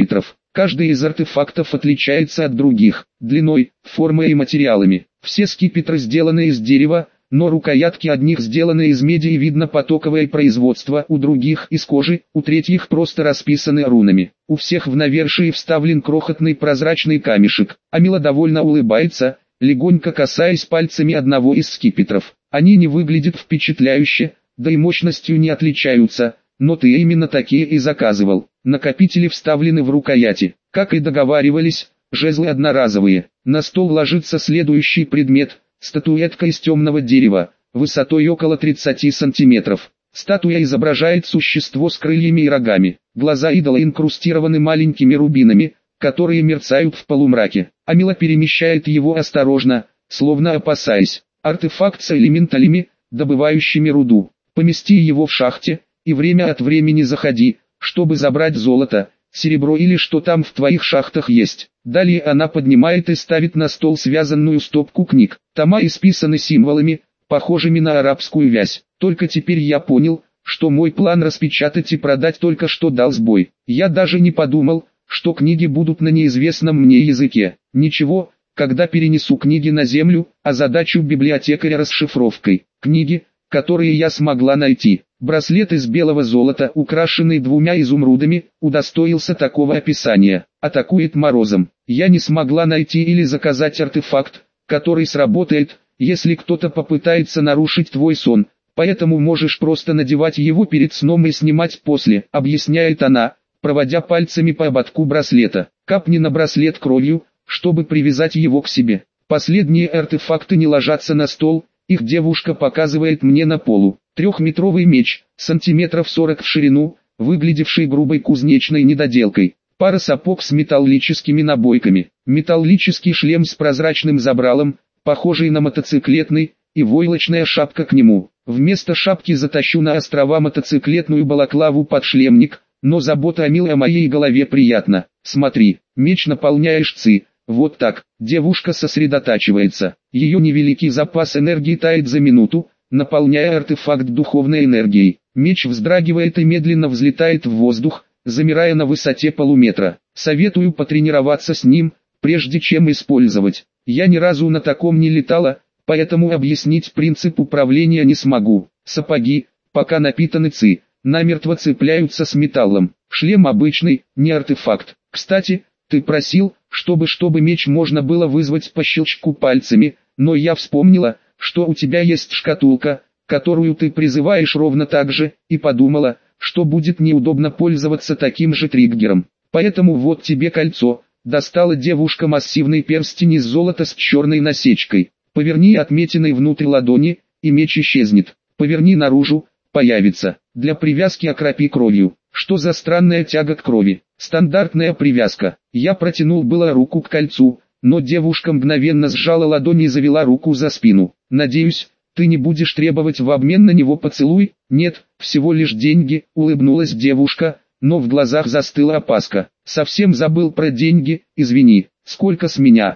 Каждый из артефактов отличается от других, длиной, формой и материалами. Все скипетры сделаны из дерева, но рукоятки одних сделаны из меди и видно потоковое производство, у других из кожи, у третьих просто расписаны рунами. У всех в навершии вставлен крохотный прозрачный камешек. Амила довольно улыбается, легонько касаясь пальцами одного из скипетров. Они не выглядят впечатляюще, да и мощностью не отличаются, но ты именно такие и заказывал. Накопители вставлены в рукояти. Как и договаривались, жезлы одноразовые. На стол ложится следующий предмет. Статуэтка из темного дерева, высотой около 30 сантиметров. Статуя изображает существо с крыльями и рогами. Глаза идола инкрустированы маленькими рубинами, которые мерцают в полумраке. Амила перемещает его осторожно, словно опасаясь. Артефакт с элементалями, добывающими руду. Помести его в шахте, и время от времени заходи, чтобы забрать золото, серебро или что там в твоих шахтах есть. Далее она поднимает и ставит на стол связанную стопку книг. Тома исписаны символами, похожими на арабскую вязь. Только теперь я понял, что мой план распечатать и продать только что дал сбой. Я даже не подумал, что книги будут на неизвестном мне языке. Ничего, когда перенесу книги на землю, озадачу библиотекаря расшифровкой. Книги, которые я смогла найти. Браслет из белого золота, украшенный 2 изумрудами, удостоился такого описания. Атакует морозом. Я не смогла найти или заказать артефакт, который сработает, если кто-то попытается нарушить твой сон. Поэтому можешь просто надевать его перед сном и снимать после, объясняет она, проводя пальцами по ободку браслета. Капни на браслет кровью, чтобы привязать его к себе. Последние артефакты не ложатся на стол, их девушка показывает мне на полу. 3-метровый меч, сантиметров 40 в ширину, выглядевший грубой кузнечной недоделкой. Пара сапог с металлическими набойками. Металлический шлем с прозрачным забралом, похожий на мотоциклетный, и войлочная шапка к нему. Вместо шапки затащу на острова мотоциклетную балаклаву под шлемник, но забота о моей голове приятна. Смотри, меч наполняешь ци. Вот так, девушка сосредотачивается. Ее невеликий запас энергии тает за минуту, наполняя артефакт духовной энергией. Меч вздрагивает и медленно взлетает в воздух, замирая на высоте полуметра. Советую потренироваться с ним, прежде чем использовать. Я ни разу на таком не летала, поэтому объяснить принцип управления не смогу. Сапоги, пока напитаны ци, намертво цепляются с металлом. Шлем обычный, не артефакт. Кстати, ты просил, чтобы меч можно было вызвать по щелчку пальцами, но я вспомнила, что у тебя есть шкатулка, которую ты призываешь ровно так же, и подумала, что будет неудобно пользоваться таким же триггером. Поэтому вот тебе кольцо. Достала девушка массивный перстень из золота с черной насечкой. Поверни отметиной внутрь ладони, и меч исчезнет. Поверни наружу, появится. Для привязки окропи кровью. Что за странная тяга к крови? Стандартная привязка. Я протянул было руку к кольцу, но девушка мгновенно сжала ладонь и завела руку за спину. Надеюсь, ты не будешь требовать в обмен на него поцелуй? Нет, всего лишь деньги, улыбнулась девушка, но в глазах застыла опаска. Совсем забыл про деньги, извини. Сколько с меня?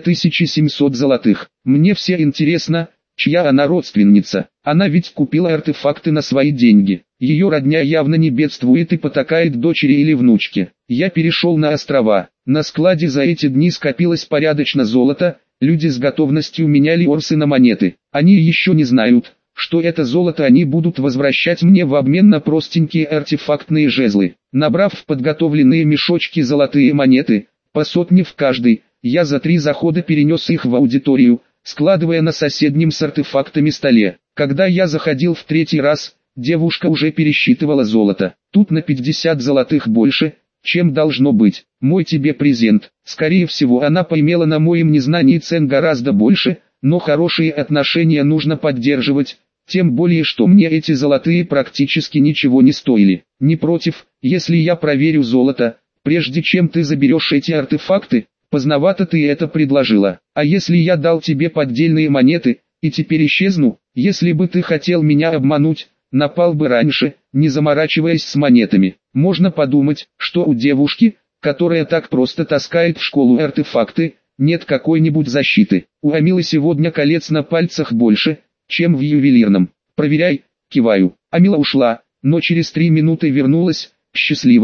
2700 золотых. Мне все интересно, чья она родственница. Она ведь купила артефакты на свои деньги. Ее родня явно не бедствует и потакает дочери или внучке. Я перешел на острова. На складе за эти дни скопилось порядочно золота. Люди с готовностью меняли орсы на монеты. Они еще не знают, что это золото они будут возвращать мне в обмен на простенькие артефактные жезлы. Набрав в подготовленные мешочки золотые монеты, по сотне в каждый, я за 3 захода перенес их в аудиторию, складывая на соседнем с артефактами столе. Когда я заходил в 3-й раз, девушка уже пересчитывала золото. Тут на 50 золотых больше, чем должно быть. Мой тебе презент. Скорее всего, она поимела на моем незнании цен гораздо больше, но хорошие отношения нужно поддерживать, тем более что мне эти золотые практически ничего не стоили. Не против, если я проверю золото, прежде чем ты заберешь эти артефакты? Поздновато ты это предложила. А если я дал тебе поддельные монеты, и теперь исчезну? Если бы ты хотел меня обмануть, напал бы раньше, не заморачиваясь с монетами. Можно подумать, что у девушки, которая так просто таскает в школу артефакты, нет какой-нибудь защиты. У Амилы сегодня колец на пальцах больше, чем в ювелирном. Проверяй, киваю. Амила ушла, но через 3 минуты вернулась, счастливая,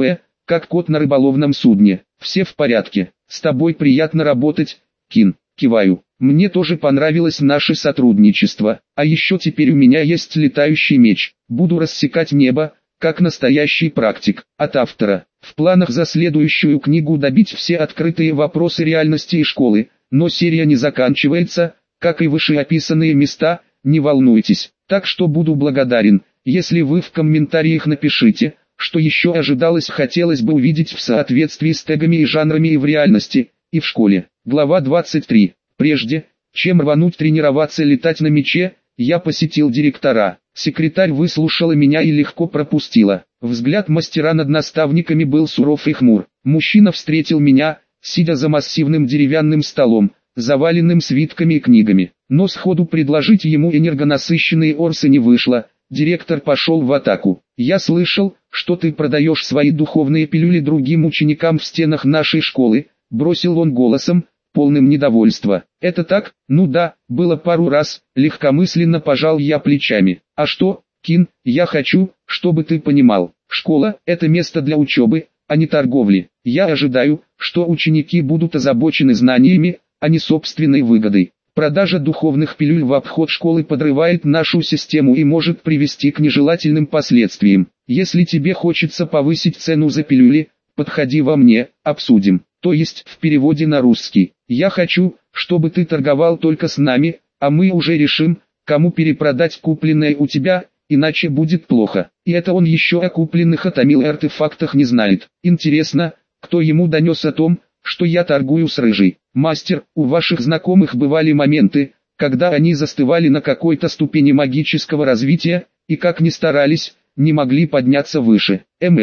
как кот на рыболовном судне. Все в порядке. С тобой приятно работать, Кин. Киваю. Мне тоже понравилось наше сотрудничество. А еще теперь у меня есть летающий меч. Буду рассекать небо, как настоящий практик. От автора. В планах за следующую книгу добить все открытые вопросы реальности и школы, но серия не заканчивается, как и вышеописанные места, не волнуйтесь. Так что буду благодарен, если вы в комментариях напишите, что еще ожидалось, хотелось бы увидеть в соответствии с тегами и жанрами и в реальности, и в школе. Глава 23. Прежде, чем рвануть тренироваться летать на мече, я посетил директора. Секретарь выслушала меня и легко пропустила. Взгляд мастера над наставниками был суров и хмур. Мужчина встретил меня, сидя за массивным деревянным столом, заваленным свитками и книгами. Но сходу предложить ему энергонасыщенные орсы не вышло. Директор пошел в атаку. «Я слышал, что ты продаешь свои духовные пилюли другим ученикам в стенах нашей школы», — бросил он голосом, полным недовольства. «Это так? Ну да, было пару раз», — легкомысленно пожал я плечами. «А что, Кин, я хочу, чтобы ты понимал, школа — это место для учебы, а не торговли. Я ожидаю, что ученики будут озабочены знаниями, а не собственной выгодой. Продажа духовных пилюль в обход школы подрывает нашу систему и может привести к нежелательным последствиям. Если тебе хочется повысить цену за пилюли, подходи во мне, обсудим». То есть, в переводе на русский, «Я хочу, чтобы ты торговал только с нами, а мы уже решим, кому перепродать купленное у тебя, иначе будет плохо». И это он еще о купленных Атомил и артефактах не знает. Интересно, кто ему донес о том, что я торгую с рыжей? «Мастер, у ваших знакомых бывали моменты, когда они застывали на какой-то ступени магического развития, и как ни старались, не могли подняться выше.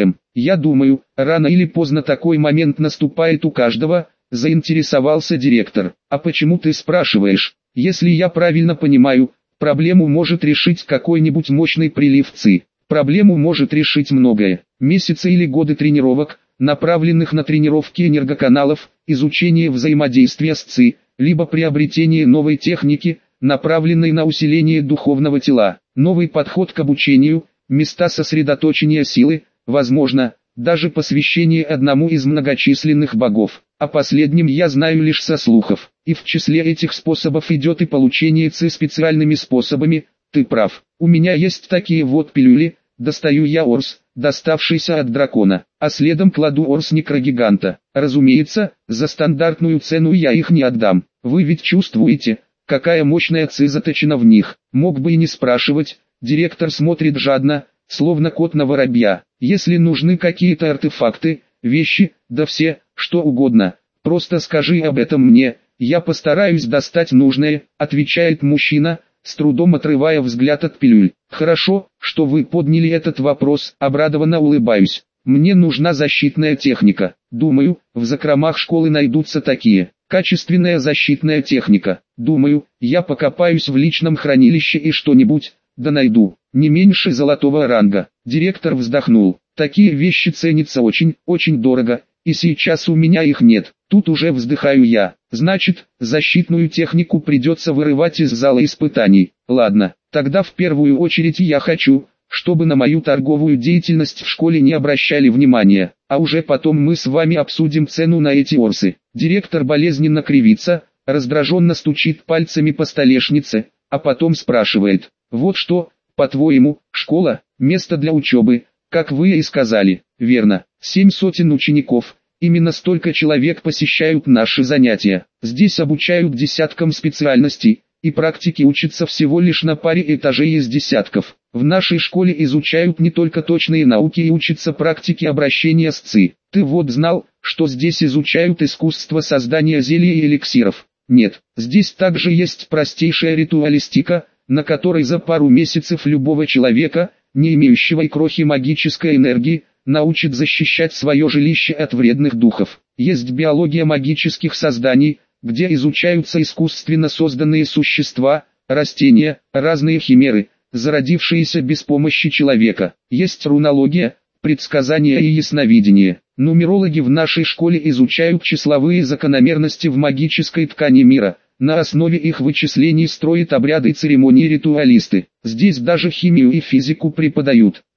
Я думаю, рано или поздно такой момент наступает у каждого», — заинтересовался директор. «А почему ты спрашиваешь? Если я правильно понимаю, проблему может решить какой-нибудь мощный прилив ЦИ. Проблему может решить многое. Месяцы или годы тренировок, направленных на тренировки энергоканалов, изучение взаимодействия с ЦИ, либо приобретение новой техники, направленной на усиление духовного тела, новый подход к обучению, места сосредоточения силы, возможно, даже посвящение одному из многочисленных богов. О последнем я знаю лишь со слухов, и в числе этих способов идет и получение ЦИ специальными способами. Ты прав, у меня есть такие вот пилюли. Достаю я орс, доставшийся от дракона, а следом кладу орс некрогиганта. Разумеется, за стандартную цену я их не отдам. Вы ведь чувствуете, какая мощная ЦИ заточена в них. Мог бы и не спрашивать. Директор смотрит жадно, словно кот на воробья. Если нужны какие-то артефакты, вещи, да все, что угодно, просто скажи об этом мне, я постараюсь достать нужное, отвечает мужчина, с трудом отрывая взгляд от пилюль. «Хорошо, что вы подняли этот вопрос», — обрадованно улыбаюсь. «Мне нужна защитная техника. Думаю, в закромах школы найдутся такие. Качественная защитная техника. Думаю, я покопаюсь в личном хранилище и что-нибудь, да найду. Не меньше золотого ранга». Директор вздохнул. «Такие вещи ценятся очень, очень дорого, и сейчас у меня их нет». Тут уже вздыхаю я. Значит, защитную технику придется вырывать из зала испытаний. Ладно, тогда в первую очередь я хочу, чтобы на мою торговую деятельность в школе не обращали внимания, а уже потом мы с вами обсудим цену на эти орсы. Директор болезненно кривится, раздраженно стучит пальцами по столешнице, а потом спрашивает: «Вот что, по-твоему, школа, место для учебы, как вы и сказали?» «Верно, 7 сотен учеников». Именно столько человек посещают наши занятия. Здесь обучают десяткам специальностей, и практики учатся всего лишь на паре этажей из десятков. В нашей школе изучают не только точные науки и учатся практике обращения с ЦИ. Ты вот знал, что здесь изучают искусство создания зелий и эликсиров? Нет, здесь также есть простейшая ритуалистика, на которой за пару месяцев любого человека, не имеющего и крохи магической энергии, научит защищать свое жилище от вредных духов. Есть биология магических созданий, где изучаются искусственно созданные существа, растения, разные химеры, зародившиеся без помощи человека. Есть рунология, предсказания и ясновидение. Нумерологи в нашей школе изучают числовые закономерности в магической ткани мира. На основе их вычислений строят обряды и церемонии ритуалисты. Здесь даже химию и физику преподают.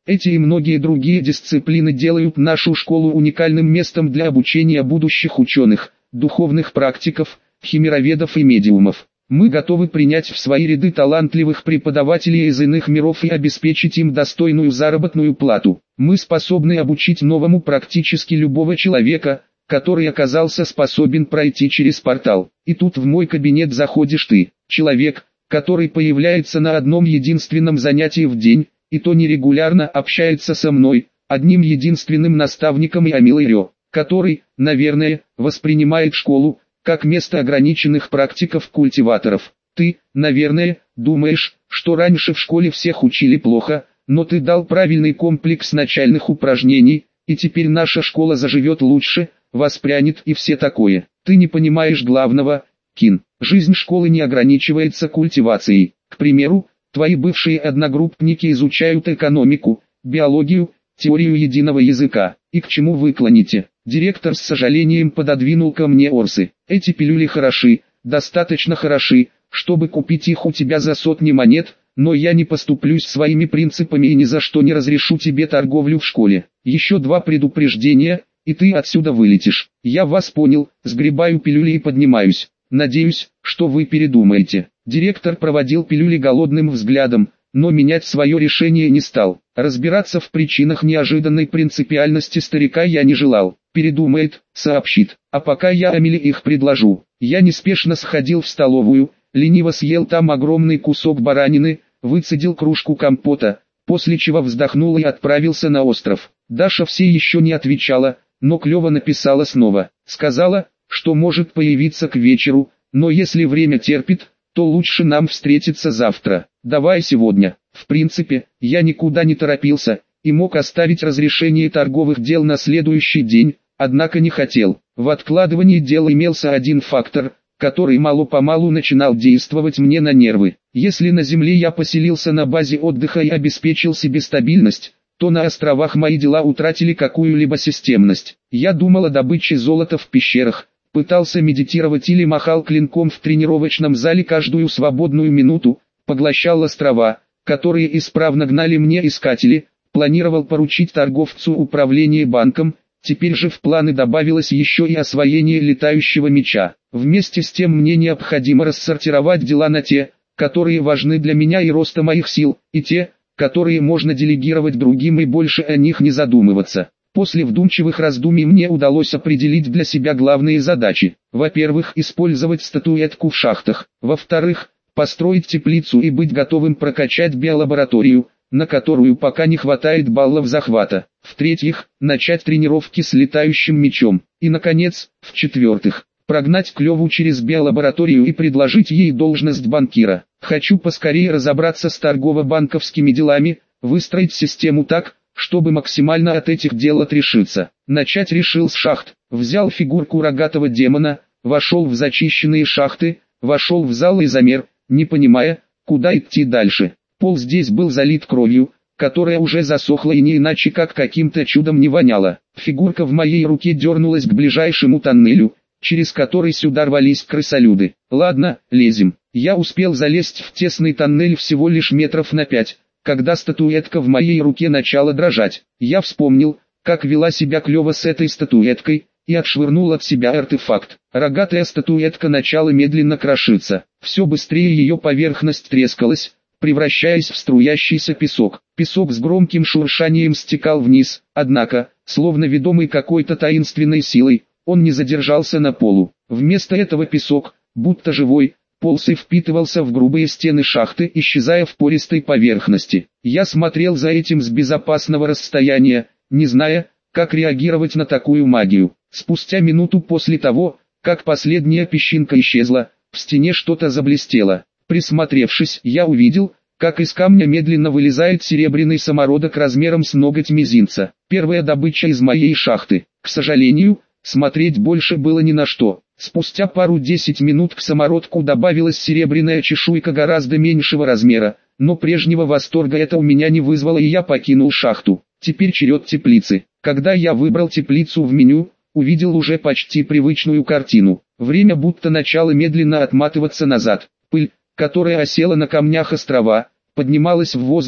Эти и многие другие дисциплины делают нашу школу уникальным местом для обучения будущих ученых, духовных практиков, химероведов и медиумов. Мы готовы принять в свои ряды талантливых преподавателей из иных миров и обеспечить им достойную заработную плату. Мы способны обучить новому практически любого человека, который оказался способен пройти через портал. И тут в мой кабинет заходишь ты, человек, который появляется на одном единственном занятии в день, и то нерегулярно общается со мной, одним единственным наставником и Амилайрё, который, наверное, воспринимает школу как место ограниченных практиков-культиваторов. Ты, наверное, думаешь, что раньше в школе всех учили плохо, но ты дал правильный комплекс начальных упражнений, и теперь наша школа заживет лучше, воспрянет и все такое. Ты не понимаешь главного, Кин. Жизнь школы не ограничивается культивацией. К примеру, твои бывшие одногруппники изучают экономику, биологию, теорию единого языка. И к чему вы клоните? Директор с сожалением пододвинул ко мне орсы. Эти пилюли хороши, достаточно хороши, чтобы купить их у тебя за сотни монет, но я не поступлюсь своими принципами и ни за что не разрешу тебе торговлю в школе. Еще 2 предупреждения, и ты отсюда вылетишь. Я вас понял, сгребаю пилюли и поднимаюсь. Надеюсь, что вы передумаете. Директор проводил пилюли голодным взглядом, но менять свое решение не стал. Разбираться в причинах неожиданной принципиальности старика я не желал. Передумает, сообщит. А пока я Амели их предложу. Я неспешно сходил в столовую, лениво съел там огромный кусок баранины, выцедил кружку компота, после чего вздохнул и отправился на остров. Даша все еще не отвечала, но клево написала снова. Сказала, что может появиться к вечеру, но если время терпит, то лучше нам встретиться завтра. Давай сегодня. В принципе, я никуда не торопился, и мог оставить разрешение торговых дел на следующий день, однако не хотел. В откладывании дел имелся один фактор, который мало-помалу начинал действовать мне на нервы. Если на земле я поселился на базе отдыха и обеспечил себе стабильность, то на островах мои дела утратили какую-либо системность. Я думал о добыче золота в пещерах, пытался медитировать или махал клинком в тренировочном зале каждую свободную минуту, поглощал острова, которые исправно гнали мне искатели, планировал поручить торговцу управление банком, теперь же в планы добавилось еще и освоение летающего меча. Вместе с тем мне необходимо рассортировать дела на те, которые важны для меня и роста моих сил, и те, которые можно делегировать другим и больше о них не задумываться. После вдумчивых раздумий мне удалось определить для себя главные задачи. Во-первых, использовать статуэтку в шахтах. Во-вторых, построить теплицу и быть готовым прокачать биолабораторию, на которую пока не хватает баллов захвата. В-третьих, начать тренировки с летающим мечом. И наконец, в-четвертых, прогнать Клеву через биолабораторию и предложить ей должность банкира. Хочу поскорее разобраться с торгово-банковскими делами, выстроить систему так, чтобы максимально от этих дел отрешиться. Начать решил с шахт. Взял фигурку рогатого демона, вошел в зачищенные шахты, вошел в зал и замер, не понимая, куда идти дальше. Пол здесь был залит кровью, которая уже засохла и не иначе как каким-то чудом не воняла. Фигурка в моей руке дернулась к ближайшему тоннелю, через который сюда рвались крысолюды. Ладно, лезем. Я успел залезть в тесный тоннель всего лишь метров на 5, когда статуэтка в моей руке начала дрожать. Я вспомнил, как вела себя Клёва с этой статуэткой, и отшвырнул от себя артефакт. Рогатая статуэтка начала медленно крошиться. Все быстрее ее поверхность трескалась, превращаясь в струящийся песок. Песок с громким шуршанием стекал вниз, однако, словно ведомый какой-то таинственной силой, он не задержался на полу. Вместо этого песок, будто живой, полз и впитывался в грубые стены шахты, исчезая в пористой поверхности. Я смотрел за этим с безопасного расстояния, не зная, как реагировать на такую магию. Спустя минуту после того, как последняя песчинка исчезла, в стене что-то заблестело. Присмотревшись, я увидел, как из камня медленно вылезает серебряный самородок размером с ноготь мизинца. Первая добыча из моей шахты. К сожалению, смотреть больше было ни на что. Спустя пару-10 минут к самородку добавилась серебряная чешуйка гораздо меньшего размера, но прежнего восторга это у меня не вызвало, и я покинул шахту. Теперь черед теплицы. Когда я выбрал теплицу в меню, увидел уже почти привычную картину. Время будто начало медленно отматываться назад. Пыль, которая осела на камнях острова, поднималась в воздух,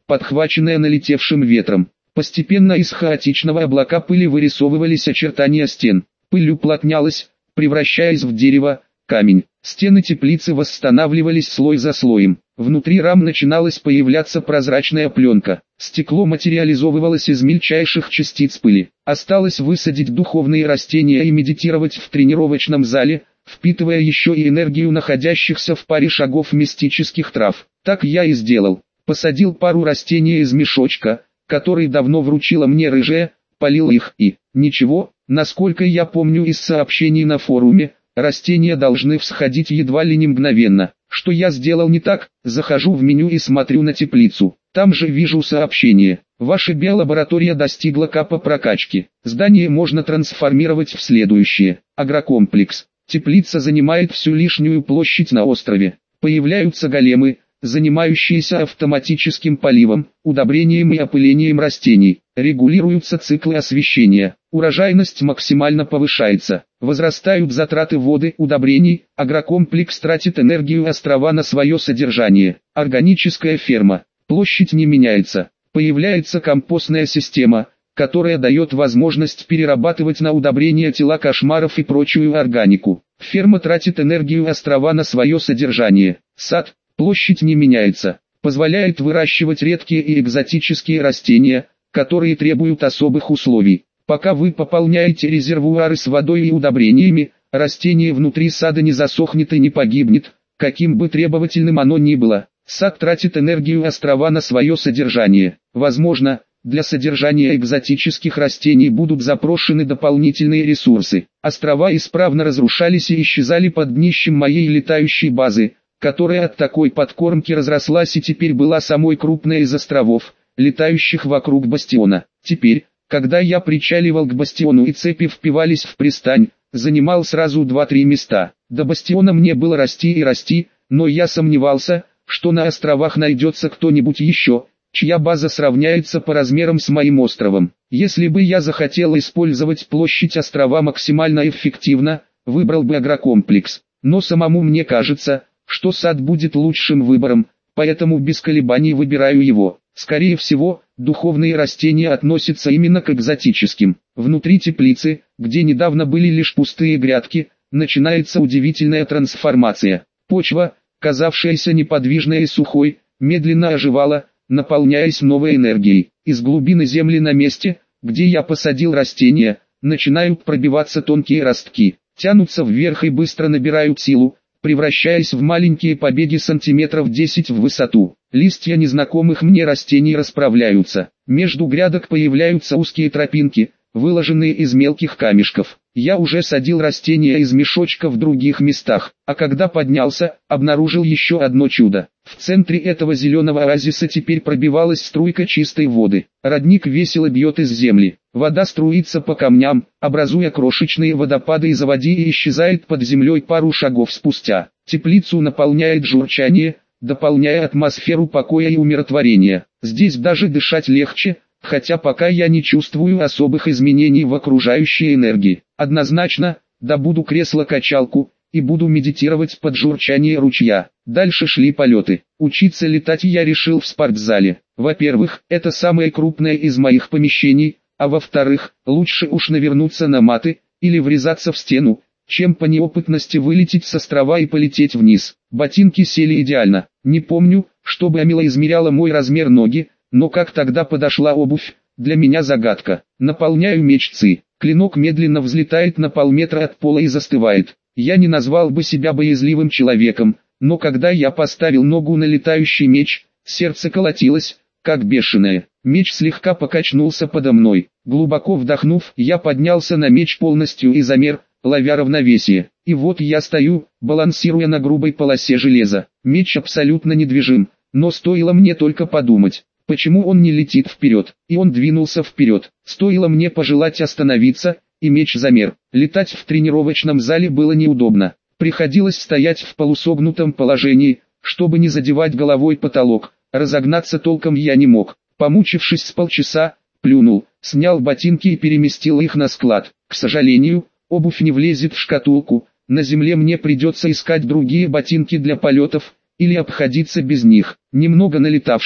подхваченная налетевшим ветром. Постепенно из хаотичного облака пыли вырисовывались очертания стен. Пыль уплотнялась, превращаясь в дерево, камень. Стены теплицы восстанавливались слой за слоем. Внутри рам начиналась появляться прозрачная пленка. Стекло материализовывалось из мельчайших частиц пыли. Осталось высадить духовные растения и медитировать в тренировочном зале, впитывая еще и энергию находящихся в паре шагов мистических трав. Так я и сделал. Посадил пару растений из мешочка, который давно вручила мне рыжая, полил их и... Ничего, насколько я помню из сообщений на форуме, растения должны всходить едва ли не мгновенно. Что я сделал не так? Захожу в меню и смотрю на теплицу. Там же вижу сообщение. Ваша биолаборатория достигла капа прокачки. Здание можно трансформировать в следующее. Агрокомплекс. Теплица занимает всю лишнюю площадь на острове. Появляются големы, занимающиеся автоматическим поливом, удобрением и опылением растений. Регулируются циклы освещения. Урожайность максимально повышается. Возрастают затраты воды, удобрений. Агрокомплекс тратит энергию острова на свое содержание. Органическая ферма. Площадь не меняется. Появляется компостная система, которая дает возможность перерабатывать на удобрения тела кошмаров и прочую органику. Ферма тратит энергию острова на свое содержание. Сад. Площадь не меняется. Позволяет выращивать редкие и экзотические растения, которые требуют особых условий. Пока вы пополняете резервуары с водой и удобрениями, растение внутри сада не засохнет и не погибнет, каким бы требовательным оно ни было. Сад тратит энергию острова на свое содержание. Возможно, для содержания экзотических растений будут запрошены дополнительные ресурсы. Острова исправно разрушались и исчезали под днищем моей летающей базы, которая от такой подкормки разрослась и теперь была самой крупной из островов, летающих вокруг бастиона. Теперь, когда я причаливал к бастиону и цепи впивались в пристань, занимал сразу 2-3 места. До бастиона мне было расти и расти, но я сомневался, что на островах найдется кто-нибудь еще, чья база сравняется по размерам с моим островом. Если бы я захотел использовать площадь острова максимально эффективно, выбрал бы агрокомплекс. Но самому мне кажется, что сад будет лучшим выбором, поэтому без колебаний выбираю его. Скорее всего, духовные растения относятся именно к экзотическим. Внутри теплицы, где недавно были лишь пустые грядки, начинается удивительная трансформация. Почва, казавшаяся неподвижной и сухой, медленно оживала, наполняясь новой энергией. Из глубины земли на месте, где я посадил растения, начинают пробиваться тонкие ростки, тянутся вверх и быстро набирают силу, превращаясь в маленькие побеги сантиметров 10 в высоту. Листья незнакомых мне растений расправляются. Между грядок появляются узкие тропинки, выложенные из мелких камешков. Я уже садил растения из мешочка в других местах, а когда поднялся, обнаружил еще одно чудо. В центре этого зеленого оазиса теперь пробивалась струйка чистой воды. Родник весело бьет из земли. Вода струится по камням, образуя крошечные водопады из воды и исчезает под землей пару шагов спустя. Теплицу наполняет журчание, дополняя атмосферу покоя и умиротворения. Здесь даже дышать легче, хотя пока я не чувствую особых изменений в окружающей энергии. Однозначно, добуду кресло-качалку и буду медитировать под журчание ручья. Дальше шли полеты. Учиться летать я решил в спортзале. Во-первых, это самое крупное из моих помещений, а во-вторых, лучше уж навернуться на маты, или врезаться в стену, чем по неопытности вылететь с острова и полететь вниз. Ботинки сели идеально. Не помню, чтобы Амила измеряла мой размер ноги, но как тогда подошла обувь, для меня загадка. Наполняю меч ци. Клинок медленно взлетает на полметра от пола и застывает. Я не назвал бы себя боязливым человеком, но когда я поставил ногу на летающий меч, сердце колотилось, как бешеное. Меч слегка покачнулся подо мной. Глубоко вдохнув, я поднялся на меч полностью и замер, ловя равновесие. И вот я стою, балансируя на грубой полосе железа. Меч абсолютно недвижим, но стоило мне только подумать, почему он не летит вперед, и он двинулся вперед. Стоило мне пожелать остановиться, и меч замер. Летать в тренировочном зале было неудобно. Приходилось стоять в полусогнутом положении, чтобы не задевать головой потолок. Разогнаться толком я не мог. Помучившись с полчаса, плюнул, снял ботинки и переместил их на склад. К сожалению, обувь не влезет в шкатулку. На земле мне придется искать другие ботинки для полетов, или обходиться без них. Немного налетавшись,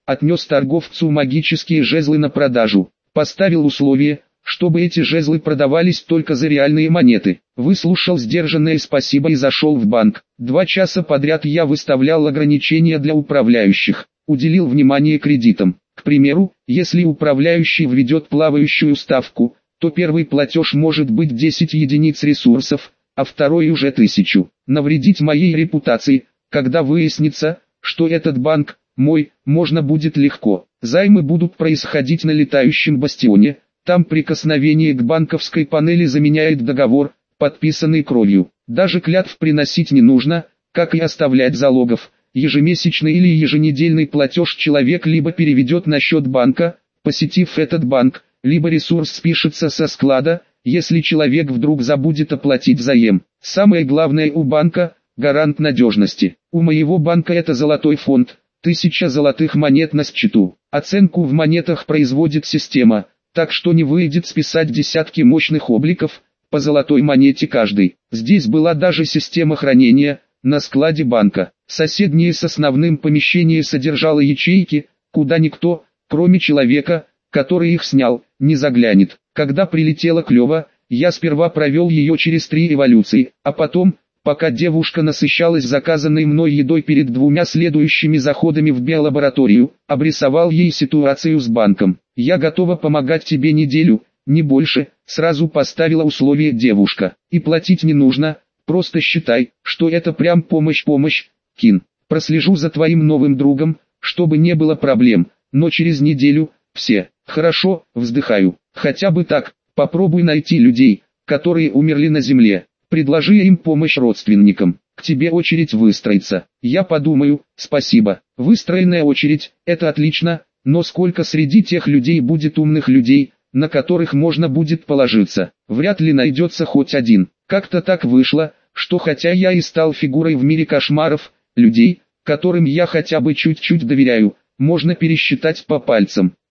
отнес торговцу магические жезлы на продажу. Поставил условие, чтобы эти жезлы продавались только за реальные монеты. Выслушал сдержанное спасибо и зашел в банк. 2 часа подряд я выставлял ограничения для управляющих. Уделил внимание кредитам. К примеру, если управляющий введет плавающую ставку, то первый платеж может быть 10 единиц ресурсов, а второй уже 1000. Навредить моей репутации, когда выяснится, что этот банк мой, можно будет легко. Займы будут происходить на летающем бастионе, там прикосновение к банковской панели заменяет договор, подписанный кровью. Даже клятв приносить не нужно, как и оставлять залогов. Ежемесячный или еженедельный платеж человек либо переведет на счет банка, посетив этот банк, либо ресурс спишется со склада, если человек вдруг забудет оплатить заем. Самое главное у банка – гарант надежности. У моего банка это золотой фонд, 1000 золотых монет на счету. Оценку в монетах производит система, так что не выйдет списать десятки мощных обликов, по золотой монете каждый. Здесь была даже система хранения, на складе банка. Соседнее с основным помещение содержало ячейки, куда никто, кроме человека, который их снял, не заглянет. Когда прилетела клёва, я сперва провел ее через 3 эволюции, а потом, пока девушка насыщалась заказанной мной едой перед 2 следующими заходами в биолабораторию, обрисовал ей ситуацию с банком. «Я готова помогать тебе неделю, не больше», сразу поставила условие девушка. «И платить не нужно, просто считай, что это прям помощь, Кин. Прослежу за твоим новым другом, чтобы не было проблем, но через неделю, все». «Хорошо», вздыхаю. «Хотя бы так, попробуй найти людей, которые умерли на земле. Предложи им помощь родственникам. К тебе очередь выстроится». «Я подумаю, спасибо». Выстроенная очередь – это отлично, но сколько среди тех людей будет умных людей, на которых можно будет положиться? Вряд ли найдется хоть один. Как-то так вышло, что хотя я и стал фигурой в мире кошмаров, людей, которым я хотя бы чуть-чуть доверяю, можно пересчитать по пальцам.